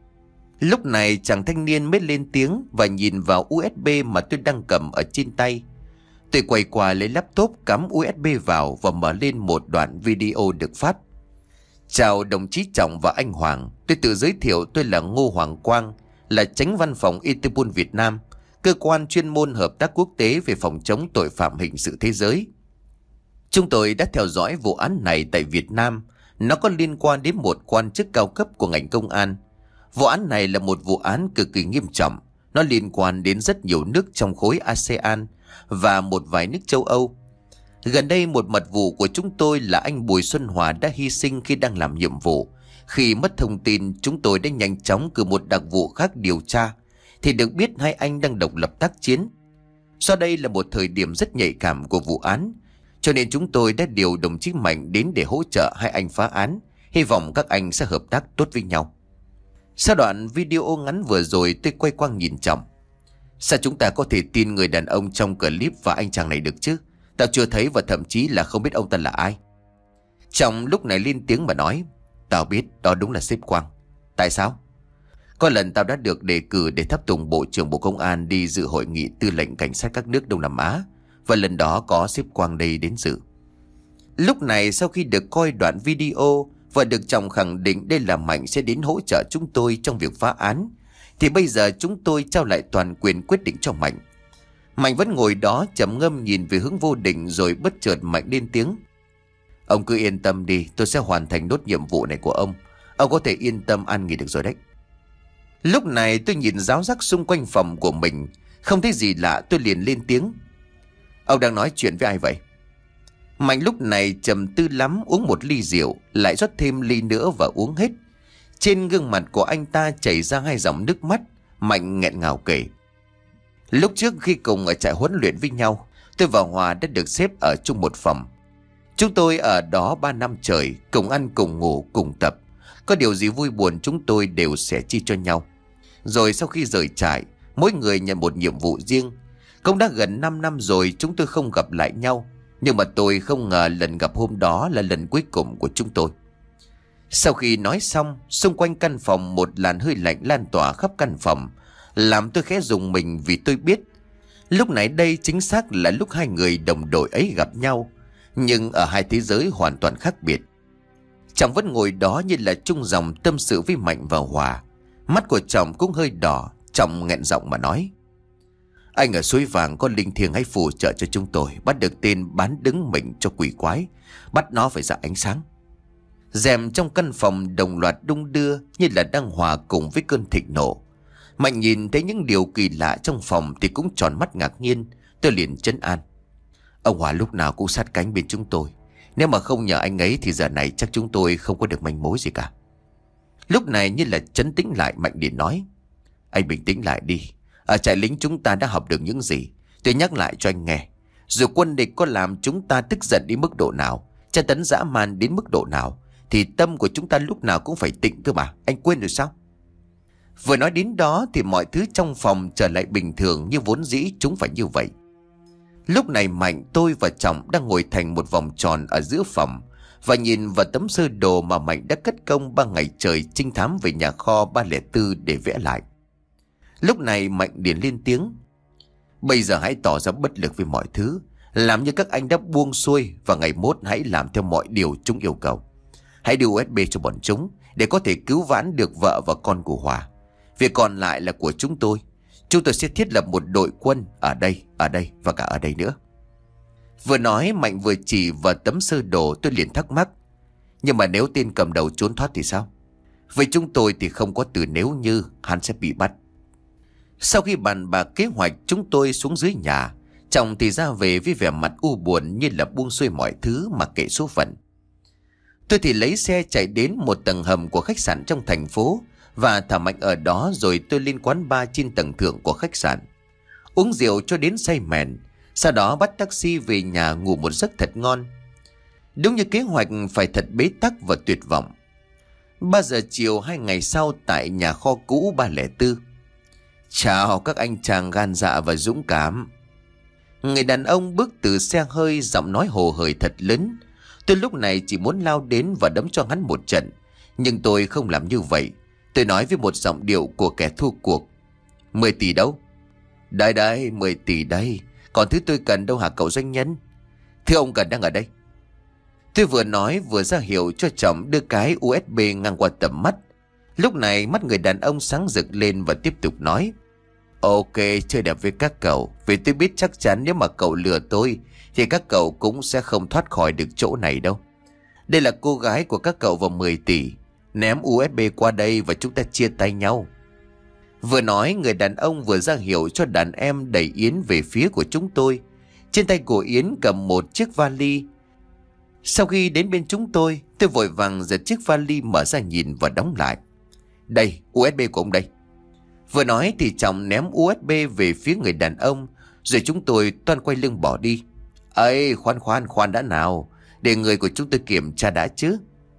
Lúc này chàng thanh niên mới lên tiếng và nhìn vào u ét bê mà tôi đang cầm ở trên tay. Tôi quay qua lấy laptop, cắm u ét bê vào và mở lên một đoạn video được phát. Chào đồng chí Trọng và anh Hoàng. Tôi tự giới thiệu, tôi là Ngô Hoàng Quang, là chánh văn phòng Interpol Việt Nam, cơ quan chuyên môn hợp tác quốc tế về phòng chống tội phạm hình sự thế giới. Chúng tôi đã theo dõi vụ án này tại Việt Nam. Nó có liên quan đến một quan chức cao cấp của ngành công an. Vụ án này là một vụ án cực kỳ nghiêm trọng. Nó liên quan đến rất nhiều nước trong khối a sê an và một vài nước châu Âu. Gần đây một mật vụ của chúng tôi là anh Bùi Xuân Hòa đã hy sinh khi đang làm nhiệm vụ. Khi mất thông tin, chúng tôi đã nhanh chóng cử một đặc vụ khác điều tra, thì được biết hai anh đang độc lập tác chiến. Do đây là một thời điểm rất nhạy cảm của vụ án, cho nên chúng tôi đã điều đồng chí Mạnh đến để hỗ trợ hai anh phá án. Hy vọng các anh sẽ hợp tác tốt với nhau. Sau đoạn video ngắn vừa rồi, tôi quay qua nhìn Trọng: sao chúng ta có thể tin người đàn ông trong clip và anh chàng này được chứ? Tao chưa thấy và thậm chí là không biết ông ta là ai. Trọng lúc này lên tiếng mà nói: tao biết, đó đúng là sếp Quang. Tại sao? Có lần tao đã được đề cử để tháp tùng Bộ trưởng Bộ Công an đi dự hội nghị tư lệnh cảnh sát các nước Đông Nam Á, và lần đó có sếp Quang đây đến dự. Lúc này sau khi được coi đoạn video và được Trọng khẳng định đây là Mạnh sẽ đến hỗ trợ chúng tôi trong việc phá án, thì bây giờ chúng tôi trao lại toàn quyền quyết định cho Mạnh. Mạnh vẫn ngồi đó trầm ngâm nhìn về hướng vô định, rồi bất chợt Mạnh lên tiếng: ông cứ yên tâm đi, tôi sẽ hoàn thành nốt nhiệm vụ này của ông. Ông có thể yên tâm an nghỉ được rồi đấy. Lúc này tôi nhìn ráo rác xung quanh phòng của mình, không thấy gì lạ. Tôi liền lên tiếng: ông đang nói chuyện với ai vậy? Mạnh lúc này trầm tư lắm, uống một ly rượu, lại rót thêm ly nữa và uống hết. Trên gương mặt của anh ta chảy ra hai dòng nước mắt. Mạnh nghẹn ngào kể: Lúc trước khi cùng ở trại huấn luyện với nhau, tôi và Hòa đã được xếp ở chung một phòng. Chúng tôi ở đó ba năm trời, cùng ăn cùng ngủ cùng tập. Có điều gì vui buồn chúng tôi đều sẻ chia cho nhau. Rồi sau khi rời trại, mỗi người nhận một nhiệm vụ riêng. Cũng đã gần năm năm rồi chúng tôi không gặp lại nhau. Nhưng mà tôi không ngờ lần gặp hôm đó là lần cuối cùng của chúng tôi. Sau khi nói xong, xung quanh căn phòng một làn hơi lạnh lan tỏa khắp căn phòng, làm tôi khẽ rùng mình vì tôi biết lúc này đây chính xác là lúc hai người đồng đội ấy gặp nhau, nhưng ở hai thế giới hoàn toàn khác biệt. Chồng vẫn ngồi đó như là chung dòng tâm sự với Mạnh và Hòa. Mắt của chồng cũng hơi đỏ. Chồng nghẹn giọng mà nói: Anh ở suối vàng có linh thiêng hãy phù trợ cho chúng tôi bắt được tên bán đứng mình cho quỷ quái, bắt nó phải ra ánh sáng. Rèm trong căn phòng đồng loạt đung đưa như là đang hòa cùng với cơn thịnh nộ. Mạnh nhìn thấy những điều kỳ lạ trong phòng thì cũng tròn mắt ngạc nhiên. Tôi liền trấn an: Ông Hòa lúc nào cũng sát cánh bên chúng tôi. Nếu mà không nhờ anh ấy thì giờ này chắc chúng tôi không có được manh mối gì cả. Lúc này như là trấn tĩnh lại, Mạnh liền nói: Anh bình tĩnh lại đi. Ở trại lính chúng ta đã học được những gì. Tôi nhắc lại cho anh nghe. Dù quân địch có làm chúng ta tức giận đến mức độ nào, tra tấn dã man đến mức độ nào, thì tâm của chúng ta lúc nào cũng phải tịnh cơ mà. Anh quên rồi sao? Vừa nói đến đó thì mọi thứ trong phòng trở lại bình thường như vốn dĩ chúng phải như vậy. Lúc này Mạnh, tôi và chồng đang ngồi thành một vòng tròn ở giữa phòng và nhìn vào tấm sơ đồ mà Mạnh đã cất công ba ngày trời trinh thám về nhà kho ba không bốn để vẽ lại. Lúc này Mạnh liền lên tiếng: Bây giờ hãy tỏ ra bất lực với mọi thứ, làm như các anh đã buông xuôi, và ngày mốt hãy làm theo mọi điều chúng yêu cầu. Hãy đưa u ét bê cho bọn chúng để có thể cứu vãn được vợ và con của Hòa. Việc còn lại là của chúng tôi. Chúng tôi sẽ thiết lập một đội quân ở đây, ở đây và cả ở đây nữa. Vừa nói Mạnh vừa chỉ vào tấm sơ đồ. Tôi liền thắc mắc: Nhưng mà nếu tên cầm đầu trốn thoát thì sao? Với chúng tôi thì không có từ nếu như, hắn sẽ bị bắt. Sau khi bàn bạc kế hoạch, chúng tôi xuống dưới nhà. Chồng thì ra về với vẻ mặt u buồn như là buông xuôi mọi thứ mà kệ số phận. Tôi thì lấy xe chạy đến một tầng hầm của khách sạn trong thành phố và thả Mạnh ở đó, rồi tôi lên quán bar trên tầng thượng của khách sạn, uống rượu cho đến say mềm. Sau đó bắt taxi về nhà ngủ một giấc thật ngon. Đúng như kế hoạch, phải thật bế tắc và tuyệt vọng. Ba giờ chiều hai ngày sau, tại nhà kho cũ ba không bốn. Chào các anh chàng gan dạ và dũng cảm. Người đàn ông bước từ xe hơi, giọng nói hồ hởi thật lớn. Tôi lúc này chỉ muốn lao đến và đấm cho hắn một trận, nhưng tôi không làm như vậy. Tôi nói với một giọng điệu của kẻ thua cuộc: Mười tỷ đâu? Đây đây, mười tỷ đây. Còn thứ tôi cần đâu hả cậu doanh nhân? Thưa ông cần đang ở đây. Tôi vừa nói vừa ra hiệu cho chồng đưa cái u ét bê ngang qua tầm mắt. Lúc này mắt người đàn ông sáng rực lên và tiếp tục nói: Ok, chơi đẹp với các cậu. Vì tôi biết chắc chắn nếu mà cậu lừa tôi thì các cậu cũng sẽ không thoát khỏi được chỗ này đâu. Đây là cô gái của các cậu và mười tỷ. Ném u ét bê qua đây và chúng ta chia tay nhau. Vừa nói, người đàn ông vừa ra hiệu cho đàn em đẩy Yến về phía của chúng tôi. Trên tay của Yến cầm một chiếc vali. Sau khi đến bên chúng tôi, tôi vội vàng giật chiếc vali mở ra nhìn và đóng lại. Đây, u ét bê của ông đây. Vừa nói thì chồng ném u ét bê về phía người đàn ông, rồi chúng tôi toan quay lưng bỏ đi. Ây, khoan khoan khoan đã nào, để người của chúng tôi kiểm tra đã chứ.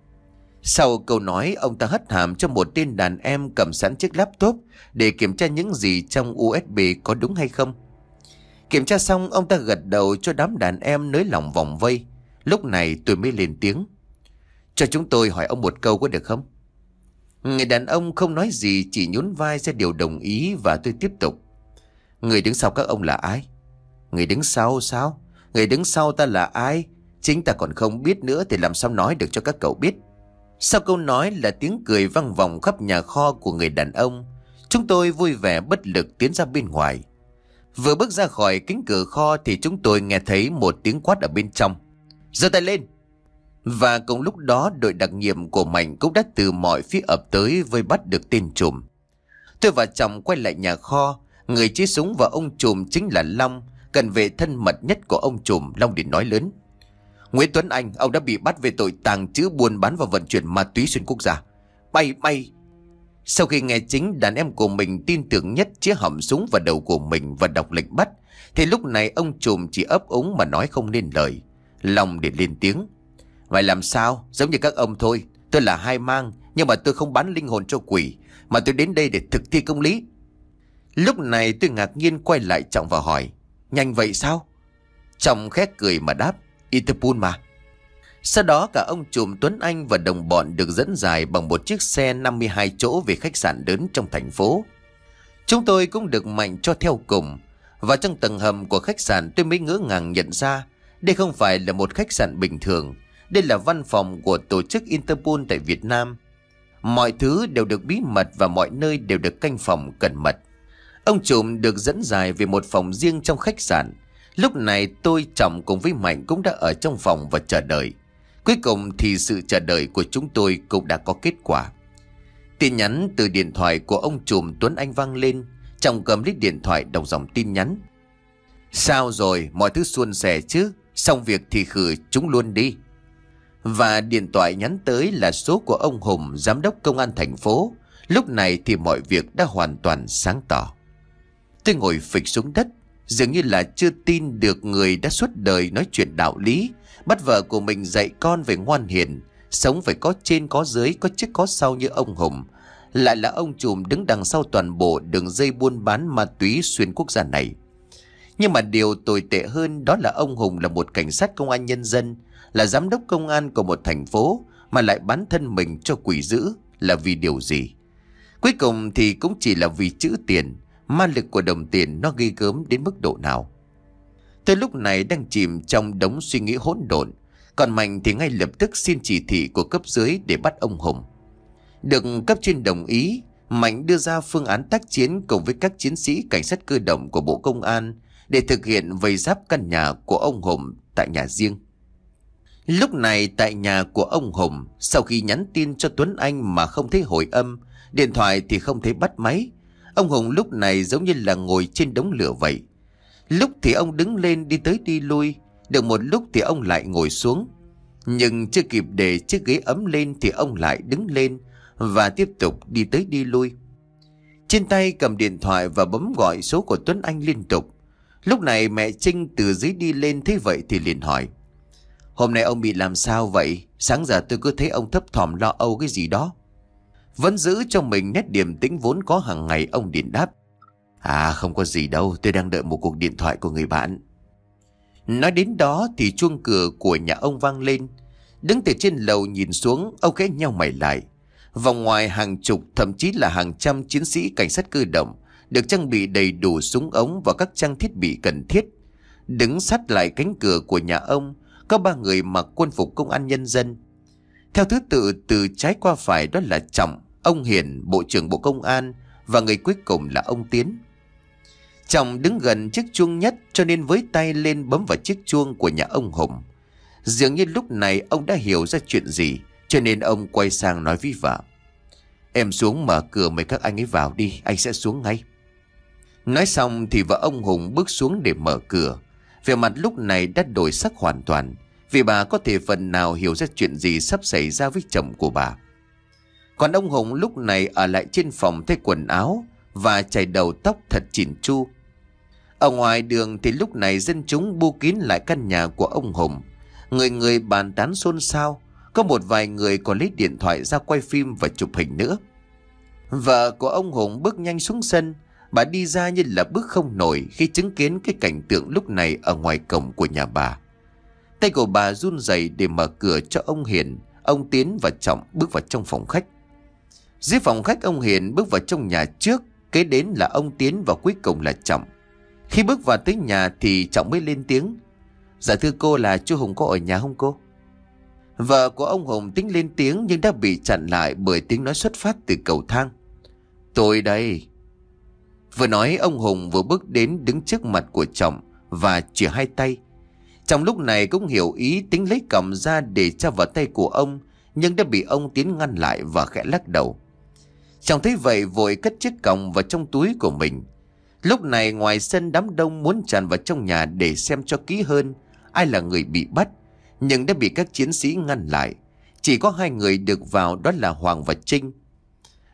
Sau câu nói, ông ta hất hàm cho một tên đàn em cầm sẵn chiếc laptop để kiểm tra những gì trong u ét bê có đúng hay không. Kiểm tra xong, ông ta gật đầu cho đám đàn em nới lỏng vòng vây. Lúc này tôi mới lên tiếng: Cho chúng tôi hỏi ông một câu có được không? Người đàn ông không nói gì, chỉ nhún vai ra điều đồng ý, và tôi tiếp tục: Người đứng sau các ông là ai? Người đứng sau sao? Người đứng sau ta là ai? Chính ta còn không biết nữa thì làm sao nói được cho các cậu biết. Sau câu nói là tiếng cười vang vọng khắp nhà kho của người đàn ông. Chúng tôi vui vẻ bất lực tiến ra bên ngoài. Vừa bước ra khỏi cánh cửa kho thì chúng tôi nghe thấy một tiếng quát ở bên trong: Giơ tay lên! Và cùng lúc đó, đội đặc nhiệm của Mạnh cũng đã từ mọi phía ập tới vây bắt được tên trùm. Tôi và chồng quay lại nhà kho. Người chế súng và ông trùm chính là Long, cận vệ thân mật nhất của ông trùm. Long liền nói lớn: Nguyễn Tuấn Anh, ông đã bị bắt về tội tàng trữ, buôn bán và vận chuyển ma túy xuyên quốc gia. bay bay. Sau khi nghe chính đàn em của mình tin tưởng nhất chĩa họng súng vào đầu của mình và đọc lệnh bắt, thì lúc này ông trùm chỉ ấp úng mà nói không nên lời. Long để lên tiếng. Vậy làm sao? Giống như các ông thôi. Tôi là hai mang, nhưng mà tôi không bán linh hồn cho quỷ, mà tôi đến đây để thực thi công lý. Lúc này tôi ngạc nhiên quay lại Trọng và hỏi. Nhanh vậy sao? Trọng khét cười mà đáp. Interpol mà. Sau đó cả ông trùm Tuấn Anh và đồng bọn được dẫn dài bằng một chiếc xe năm mươi hai chỗ về khách sạn lớn trong thành phố. Chúng tôi cũng được Mạnh cho theo cùng. Và trong tầng hầm của khách sạn tôi mới ngỡ ngàng nhận ra đây không phải là một khách sạn bình thường. Đây là văn phòng của tổ chức Interpol tại Việt Nam. Mọi thứ đều được bí mật và mọi nơi đều được canh phòng cẩn mật. Ông trùm được dẫn dài về một phòng riêng trong khách sạn. Lúc này tôi, Trọng cùng với Mạnh cũng đã ở trong phòng và chờ đợi. Cuối cùng thì sự chờ đợi của chúng tôi cũng đã có kết quả. Tin nhắn từ điện thoại của ông trùm Tuấn Anh vang lên. Trọng cầm lấy điện thoại đọc dòng tin nhắn. Sao rồi, mọi thứ suôn sẻ chứ? Xong việc thì khử chúng luôn đi. Và điện thoại nhắn tới là số của ông Hùng, giám đốc công an thành phố. Lúc này thì mọi việc đã hoàn toàn sáng tỏ. Tôi ngồi phịch xuống đất, dường như là chưa tin được người đã suốt đời nói chuyện đạo lý, bắt vợ của mình dạy con về ngoan hiền, sống phải có trên có dưới, có trước có sau như ông Hùng, lại là ông trùm đứng đằng sau toàn bộ đường dây buôn bán ma túy xuyên quốc gia này. Nhưng mà điều tồi tệ hơn đó là ông Hùng là một cảnh sát công an nhân dân, là giám đốc công an của một thành phố, mà lại bán thân mình cho quỷ dữ là vì điều gì? Cuối cùng thì cũng chỉ là vì chữ tiền. Ma lực của đồng tiền nó ghê gớm đến mức độ nào? Tôi lúc này đang chìm trong đống suy nghĩ hỗn độn. Còn Mạnh thì ngay lập tức xin chỉ thị của cấp dưới để bắt ông Hùng. Được cấp trên đồng ý, Mạnh đưa ra phương án tác chiến cùng với các chiến sĩ cảnh sát cơ động của Bộ Công an để thực hiện vây giáp căn nhà của ông Hùng tại nhà riêng. Lúc này tại nhà của ông Hùng, sau khi nhắn tin cho Tuấn Anh mà không thấy hồi âm, điện thoại thì không thấy bắt máy, ông Hùng lúc này giống như là ngồi trên đống lửa vậy. Lúc thì ông đứng lên đi tới đi lui, được một lúc thì ông lại ngồi xuống. Nhưng chưa kịp để chiếc ghế ấm lên thì ông lại đứng lên và tiếp tục đi tới đi lui. Trên tay cầm điện thoại và bấm gọi số của Tuấn Anh liên tục. Lúc này mẹ Trinh từ dưới đi lên thấy vậy thì liền hỏi. Hôm nay ông bị làm sao vậy? Sáng giờ tôi cứ thấy ông thấp thỏm lo âu cái gì đó. Vẫn giữ cho mình nét điềm tĩnh vốn có hàng ngày, ông điện đáp. À không có gì đâu, tôi đang đợi một cuộc điện thoại của người bạn. Nói đến đó thì chuông cửa của nhà ông vang lên. Đứng từ trên lầu nhìn xuống, ông khẽ nheo mày lại. Vòng ngoài hàng chục thậm chí là hàng trăm chiến sĩ cảnh sát cơ động được trang bị đầy đủ súng ống và các trang thiết bị cần thiết. Đứng sát lại cánh cửa của nhà ông có ba người mặc quân phục công an nhân dân. Theo thứ tự từ trái qua phải đó là Trọng, ông Hiền, Bộ trưởng Bộ Công an, và người cuối cùng là ông Tiến. Trọng đứng gần chiếc chuông nhất cho nên với tay lên bấm vào chiếc chuông của nhà ông Hùng. Dường như lúc này ông đã hiểu ra chuyện gì, cho nên ông quay sang nói với vợ. Em xuống mở cửa mời các anh ấy vào đi, anh sẽ xuống ngay. Nói xong thì vợ ông Hùng bước xuống để mở cửa. Vẻ mặt lúc này đã đổi sắc hoàn toàn, vì bà có thể phần nào hiểu ra chuyện gì sắp xảy ra với chồng của bà. Còn ông Hùng lúc này ở lại trên phòng thay quần áo và chải đầu tóc thật chỉn chu. Ở ngoài đường thì lúc này dân chúng bu kín lại căn nhà của ông Hùng. Người người bàn tán xôn xao, có một vài người còn lấy điện thoại ra quay phim và chụp hình nữa. Vợ của ông Hùng bước nhanh xuống sân. Bà đi ra như là bước không nổi khi chứng kiến cái cảnh tượng lúc này ở ngoài cổng của nhà bà. Tay của bà run rẩy để mở cửa cho ông Hiền, ông Tiến và Trọng bước vào trong phòng khách. Dưới phòng khách ông Hiền bước vào trong nhà trước, kế đến là ông Tiến và cuối cùng là Trọng. Khi bước vào tới nhà thì Trọng mới lên tiếng. Dạ thưa cô, là chú Hùng có ở nhà không cô? Vợ của ông Hùng tính lên tiếng nhưng đã bị chặn lại bởi tiếng nói xuất phát từ cầu thang. Tôi đây. Vừa nói ông Hùng vừa bước đến đứng trước mặt của Trọng và chìa hai tay. Trong lúc này cũng hiểu ý tính lấy còng ra để cho vào tay của ông, nhưng đã bị ông Tiến ngăn lại và khẽ lắc đầu. Trọng thấy vậy vội cất chiếc còng vào trong túi của mình. Lúc này ngoài sân đám đông muốn tràn vào trong nhà để xem cho kỹ hơn ai là người bị bắt, nhưng đã bị các chiến sĩ ngăn lại. Chỉ có hai người được vào, đó là Hoàng và Trinh.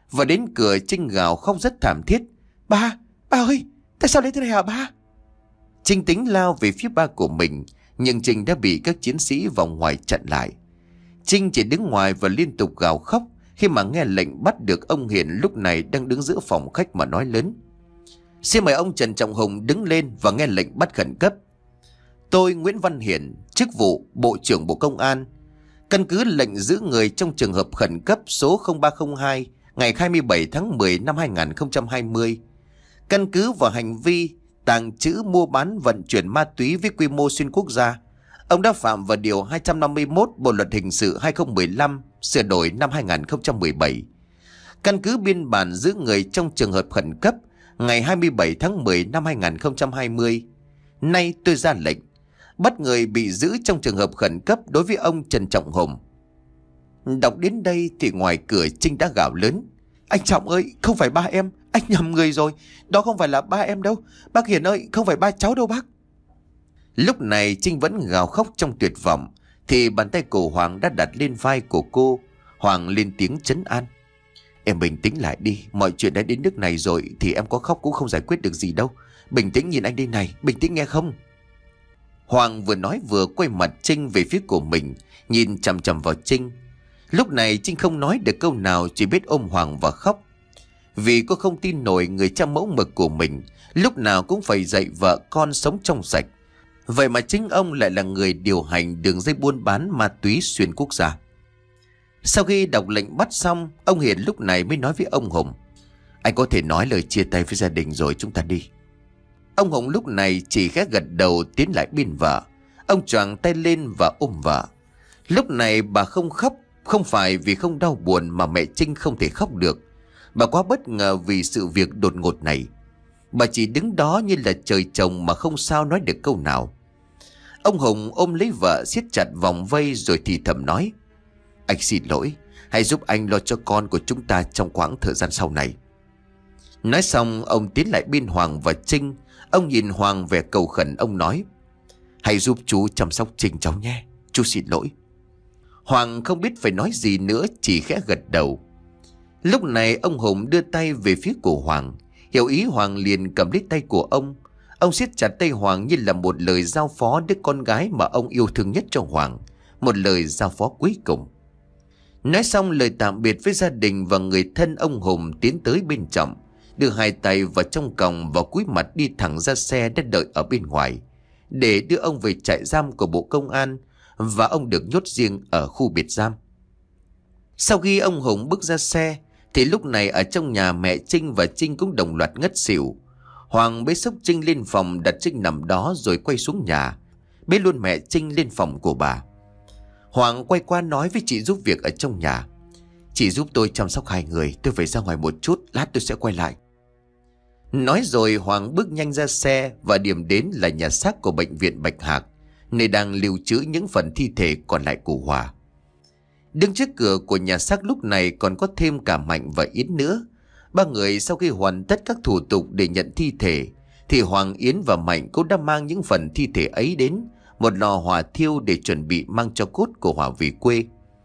Và đến cửa Trinh gào khóc rất thảm thiết. Ba, ba ơi, tại sao lại thế này hả ba? Trinh tính lao về phía ba của mình, nhưng Trinh đã bị các chiến sĩ vòng ngoài chặn lại. Trinh chỉ đứng ngoài và liên tục gào khóc khi mà nghe lệnh bắt được ông Hiền lúc này đang đứng giữa phòng khách mà nói lớn. Xin mời ông Trần Trọng Hùng đứng lên và nghe lệnh bắt khẩn cấp. Tôi Nguyễn Văn Hiền, chức vụ Bộ trưởng Bộ Công an, căn cứ lệnh giữ người trong trường hợp khẩn cấp số không ba không hai ngày hai mươi bảy tháng mười năm hai nghìn không trăm hai mươi, căn cứ vào hành vi tàng trữ, mua bán, vận chuyển ma túy với quy mô xuyên quốc gia, ông đã phạm vào điều hai trăm năm mươi mốt Bộ luật hình sự hai không một lăm sửa đổi năm hai nghìn không trăm mười bảy. Căn cứ biên bản giữ người trong trường hợp khẩn cấp ngày hai mươi bảy tháng mười năm hai nghìn không trăm hai mươi, nay tôi ra lệnh bắt người bị giữ trong trường hợp khẩn cấp đối với ông Trần Trọng Hùng. Đọc đến đây thì ngoài cửa Trinh đã gào lớn. Anh Trọng ơi, không phải ba em, anh nhầm người rồi. Đó không phải là ba em đâu. Bác Hiền ơi, không phải ba cháu đâu bác. Lúc này Trinh vẫn gào khóc trong tuyệt vọng, thì bàn tay của Hoàng đã đặt lên vai của cô. Hoàng lên tiếng trấn an. Em bình tĩnh lại đi, mọi chuyện đã đến nước này rồi thì em có khóc cũng không giải quyết được gì đâu. Bình tĩnh nhìn anh đây này, bình tĩnh nghe không? Hoàng vừa nói vừa quay mặt Trinh về phía của mình, nhìn chằm chằm vào Trinh. Lúc này Trinh không nói được câu nào, chỉ biết ôm Hoàng và khóc. Vì cô không tin nổi người cha mẫu mực của mình lúc nào cũng phải dạy vợ con sống trong sạch. Vậy mà chính ông lại là người điều hành đường dây buôn bán ma túy xuyên quốc gia. Sau khi đọc lệnh bắt xong, ông Hiền lúc này mới nói với ông Hùng. Anh có thể nói lời chia tay với gia đình rồi chúng ta đi. Ông Hùng lúc này chỉ khẽ gật đầu tiến lại bên vợ. Ông choàng tay lên và ôm vợ. Lúc này bà không khóc, không phải vì không đau buồn mà mẹ Trinh không thể khóc được. Bà quá bất ngờ vì sự việc đột ngột này. Bà chỉ đứng đó như là trời trồng mà không sao nói được câu nào. Ông Hùng ôm lấy vợ siết chặt vòng vây rồi thì thầm nói. Anh xin lỗi, hãy giúp anh lo cho con của chúng ta trong quãng thời gian sau này. Nói xong ông tiến lại bên Hoàng và Trinh. Ông nhìn Hoàng vẻ cầu khẩn, ông nói. Hãy giúp chú chăm sóc Trinh cháu nhé, chú xin lỗi. Hoàng không biết phải nói gì nữa, chỉ khẽ gật đầu. Lúc này ông Hùng đưa tay về phía của Hoàng. Hiểu ý Hoàng liền cầm lấy tay của ông. Ông siết chặt tay Hoàng như là một lời giao phó đứa con gái mà ông yêu thương nhất cho Hoàng. Một lời giao phó cuối cùng. Nói xong lời tạm biệt với gia đình và người thân, ông Hùng tiến tới bên trong, đưa hai tay vào trong còng và cúi mặt đi thẳng ra xe đã đợi ở bên ngoài, để đưa ông về trại giam của Bộ Công an, và ông được nhốt riêng ở khu biệt giam. Sau khi ông Hùng bước ra xe, thì lúc này ở trong nhà mẹ Trinh và Trinh cũng đồng loạt ngất xỉu. Hoàng bế xốc Trinh lên phòng, đặt Trinh nằm đó rồi quay xuống nhà, bế luôn mẹ Trinh lên phòng của bà. Hoàng quay qua nói với chị giúp việc ở trong nhà. Chị giúp tôi chăm sóc hai người, tôi phải ra ngoài một chút, lát tôi sẽ quay lại. Nói rồi Hoàng bước nhanh ra xe và điểm đến là nhà xác của bệnh viện Bạch Hạc, nơi đang lưu trữ những phần thi thể còn lại của Hòa. Đứng trước cửa của nhà xác lúc này còn có thêm cả Mạnh và Yến nữa. Ba người sau khi hoàn tất các thủ tục để nhận thi thể, thì Hoàng, Yến và Mạnh cũng đã mang những phần thi thể ấy đến một lò hỏa thiêu để chuẩn bị mang cho cốt của Hòa về quê.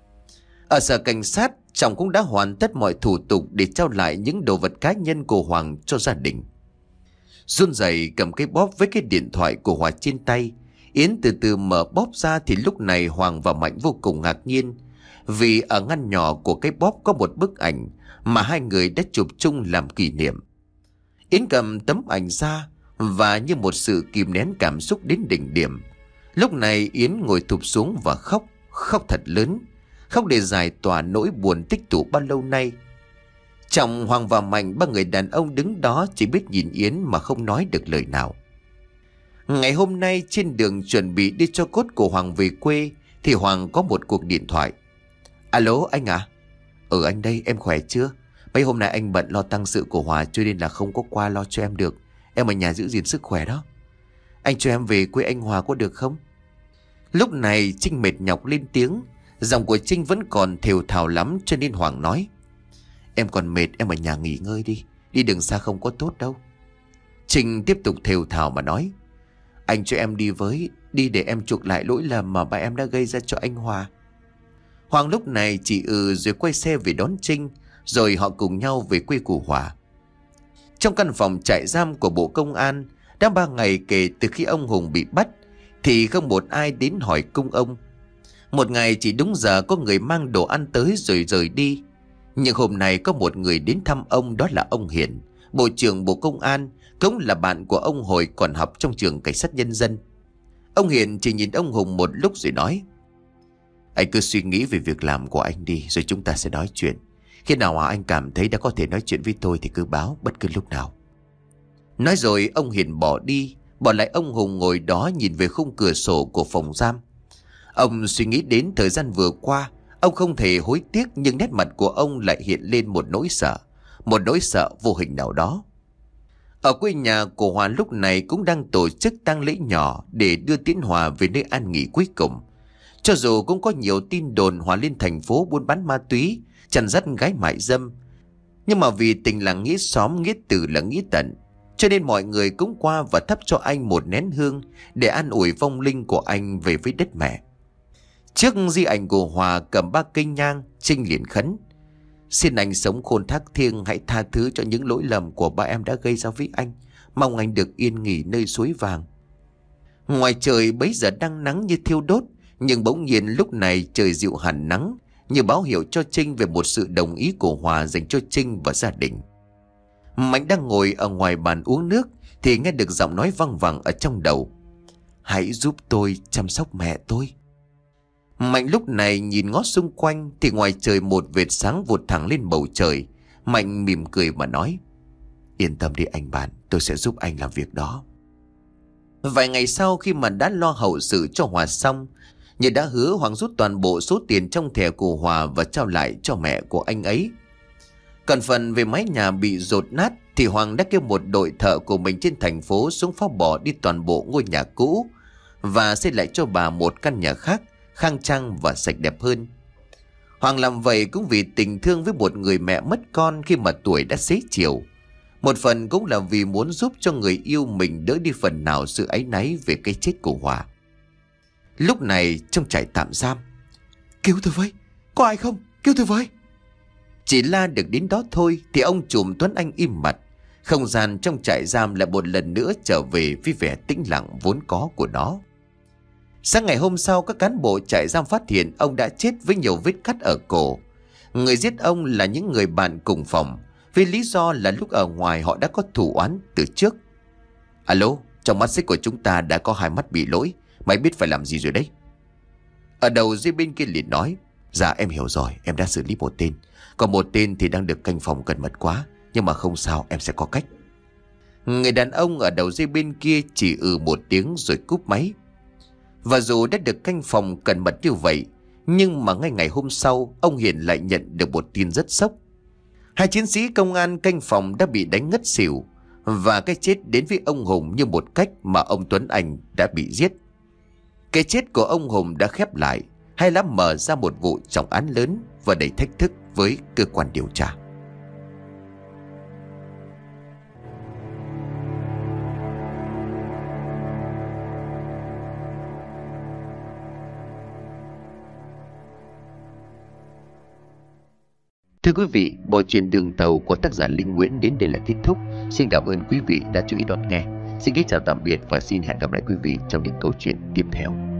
Ở sở cảnh sát, Trọng cũng đã hoàn tất mọi thủ tục để trao lại những đồ vật cá nhân của Hoàng cho gia đình. Run rẩy cầm cái bóp với cái điện thoại của Hòa trên tay, Yến từ từ mở bóp ra thì lúc này Hoàng và Mạnh vô cùng ngạc nhiên, vì ở ngăn nhỏ của cái bóp có một bức ảnh mà hai người đã chụp chung làm kỷ niệm. Yến cầm tấm ảnh ra và như một sự kìm nén cảm xúc đến đỉnh điểm. Lúc này Yến ngồi thụp xuống và khóc, khóc thật lớn, khóc để giải tỏa nỗi buồn tích tụ bao lâu nay. Trọng, Hoàng và Mạnh, ba người đàn ông đứng đó chỉ biết nhìn Yến mà không nói được lời nào. Ngày hôm nay trên đường chuẩn bị đi cho cốt của Hoàng về quê thì Hoàng có một cuộc điện thoại. Alo anh à? Ừ anh đây, em khỏe chưa? Mấy hôm nay anh bận lo tang sự của Hòa cho nên là không có qua lo cho em được. Em ở nhà giữ gìn sức khỏe đó. Anh cho em về quê anh Hòa có được không? Lúc này Trinh mệt nhọc lên tiếng. Giọng của Trinh vẫn còn thều thào lắm cho nên Hoàng nói. Em còn mệt, em ở nhà nghỉ ngơi đi. Đi đường xa không có tốt đâu. Trinh tiếp tục thều thào mà nói. Anh cho em đi với, đi để em chuộc lại lỗi lầm mà ba em đã gây ra cho anh Hòa. Hoàng lúc này chỉ ừ rồi quay xe về đón Trinh. rồi họ cùng nhau về quê của Hòa. Trong căn phòng trại giam của Bộ Công an, đã ba ngày kể từ khi ông Hùng bị bắt thì không một ai đến hỏi cung ông. Một ngày chỉ đúng giờ có người mang đồ ăn tới rồi rời đi. Nhưng hôm nay có một người đến thăm ông, đó là ông Hiển, Bộ trưởng Bộ Công an, cũng là bạn của ông hồi còn học trong trường Cảnh sát Nhân dân. Ông Hiển chỉ nhìn ông Hùng một lúc rồi nói: Anh cứ suy nghĩ về việc làm của anh đi, rồi chúng ta sẽ nói chuyện. Khi nào mà anh cảm thấy đã có thể nói chuyện với tôi thì cứ báo bất cứ lúc nào. Nói rồi ông Hiển bỏ đi, bỏ lại ông Hùng ngồi đó nhìn về khung cửa sổ của phòng giam. Ông suy nghĩ đến thời gian vừa qua. Ông không thể hối tiếc, nhưng nét mặt của ông lại hiện lên một nỗi sợ, một nỗi sợ vô hình nào đó. Ở quê nhà của Hòa lúc này cũng đang tổ chức tang lễ nhỏ để đưa Tiến Hòa về nơi an nghỉ cuối cùng. Cho dù cũng có nhiều tin đồn Hòa lên thành phố buôn bán ma túy, chăn dắt gái mại dâm, nhưng mà vì tình là nghĩa xóm, nghĩa tử là nghĩa tận, cho nên mọi người cũng qua và thắp cho anh một nén hương để an ủi vong linh của anh về với đất mẹ. Trước di ảnh của Hòa cầm ba cây nhang, Trinh liền khấn: Xin anh sống khôn thác thiêng, hãy tha thứ cho những lỗi lầm của ba em đã gây ra với anh. Mong anh được yên nghỉ nơi suối vàng. Ngoài trời bấy giờ đang nắng như thiêu đốt, nhưng bỗng nhiên lúc này trời dịu hẳn nắng, như báo hiệu cho Trinh về một sự đồng ý của Hòa dành cho Trinh và gia đình. Mạnh đang ngồi ở ngoài bàn uống nước thì nghe được giọng nói văng vẳng ở trong đầu: Hãy giúp tôi chăm sóc mẹ tôi. Mạnh lúc này nhìn ngó xung quanh thì ngoài trời một vệt sáng vụt thẳng lên bầu trời. Mạnh mỉm cười mà nói: Yên tâm đi anh bạn, tôi sẽ giúp anh làm việc đó. Vài ngày sau, khi mà đã lo hậu sự cho Hòa xong, như đã hứa, Hoàng rút toàn bộ số tiền trong thẻ của Hòa và trao lại cho mẹ của anh ấy. Còn phần về mái nhà bị dột nát thì Hoàng đã kêu một đội thợ của mình trên thành phố xuống phá bỏ đi toàn bộ ngôi nhà cũ và xây lại cho bà một căn nhà khác, khang trang và sạch đẹp hơn. Hoàng làm vậy cũng vì tình thương với một người mẹ mất con khi mà tuổi đã xế chiều. Một phần cũng là vì muốn giúp cho người yêu mình đỡ đi phần nào sự áy náy về cái chết của Hòa. Lúc này trong trại tạm giam: Cứu tôi với, có ai không? Cứu tôi với. Chỉ la được đến đó thôi thì ông trùm Tuấn Anh im mặt. Không gian trong trại giam lại một lần nữa trở về với vẻ tĩnh lặng vốn có của nó. Sáng ngày hôm sau, các cán bộ trại giam phát hiện ông đã chết với nhiều vết cắt ở cổ. Người giết ông là những người bạn cùng phòng, vì lý do là lúc ở ngoài họ đã có thù oán từ trước. Alo, trong mắt xích của chúng ta đã có hai mắt bị lỗi, mày biết phải làm gì rồi đấy. Ở đầu dây bên kia liền nói: Dạ em hiểu rồi, em đã xử lý một tên, còn một tên thì đang được canh phòng cẩn mật quá, nhưng mà không sao, em sẽ có cách. Người đàn ông ở đầu dây bên kia chỉ ừ một tiếng rồi cúp máy. Và dù đã được canh phòng cẩn mật như vậy, nhưng mà ngay ngày hôm sau, ông Hiển lại nhận được một tin rất sốc. Hai chiến sĩ công an canh phòng đã bị đánh ngất xỉu, và cái chết đến với ông Hùng như một cách mà ông Tuấn Anh đã bị giết. Cái chết của ông Hùng đã khép lại, hay là mở ra một vụ trọng án lớn và đầy thách thức với cơ quan điều tra. Thưa quý vị, bộ truyện Đường Tàu của tác giả Linh Nguyễn đến đây là kết thúc. Xin cảm ơn quý vị đã chú ý đón nghe. Xin kính chào tạm biệt và xin hẹn gặp lại quý vị trong những câu chuyện tiếp theo.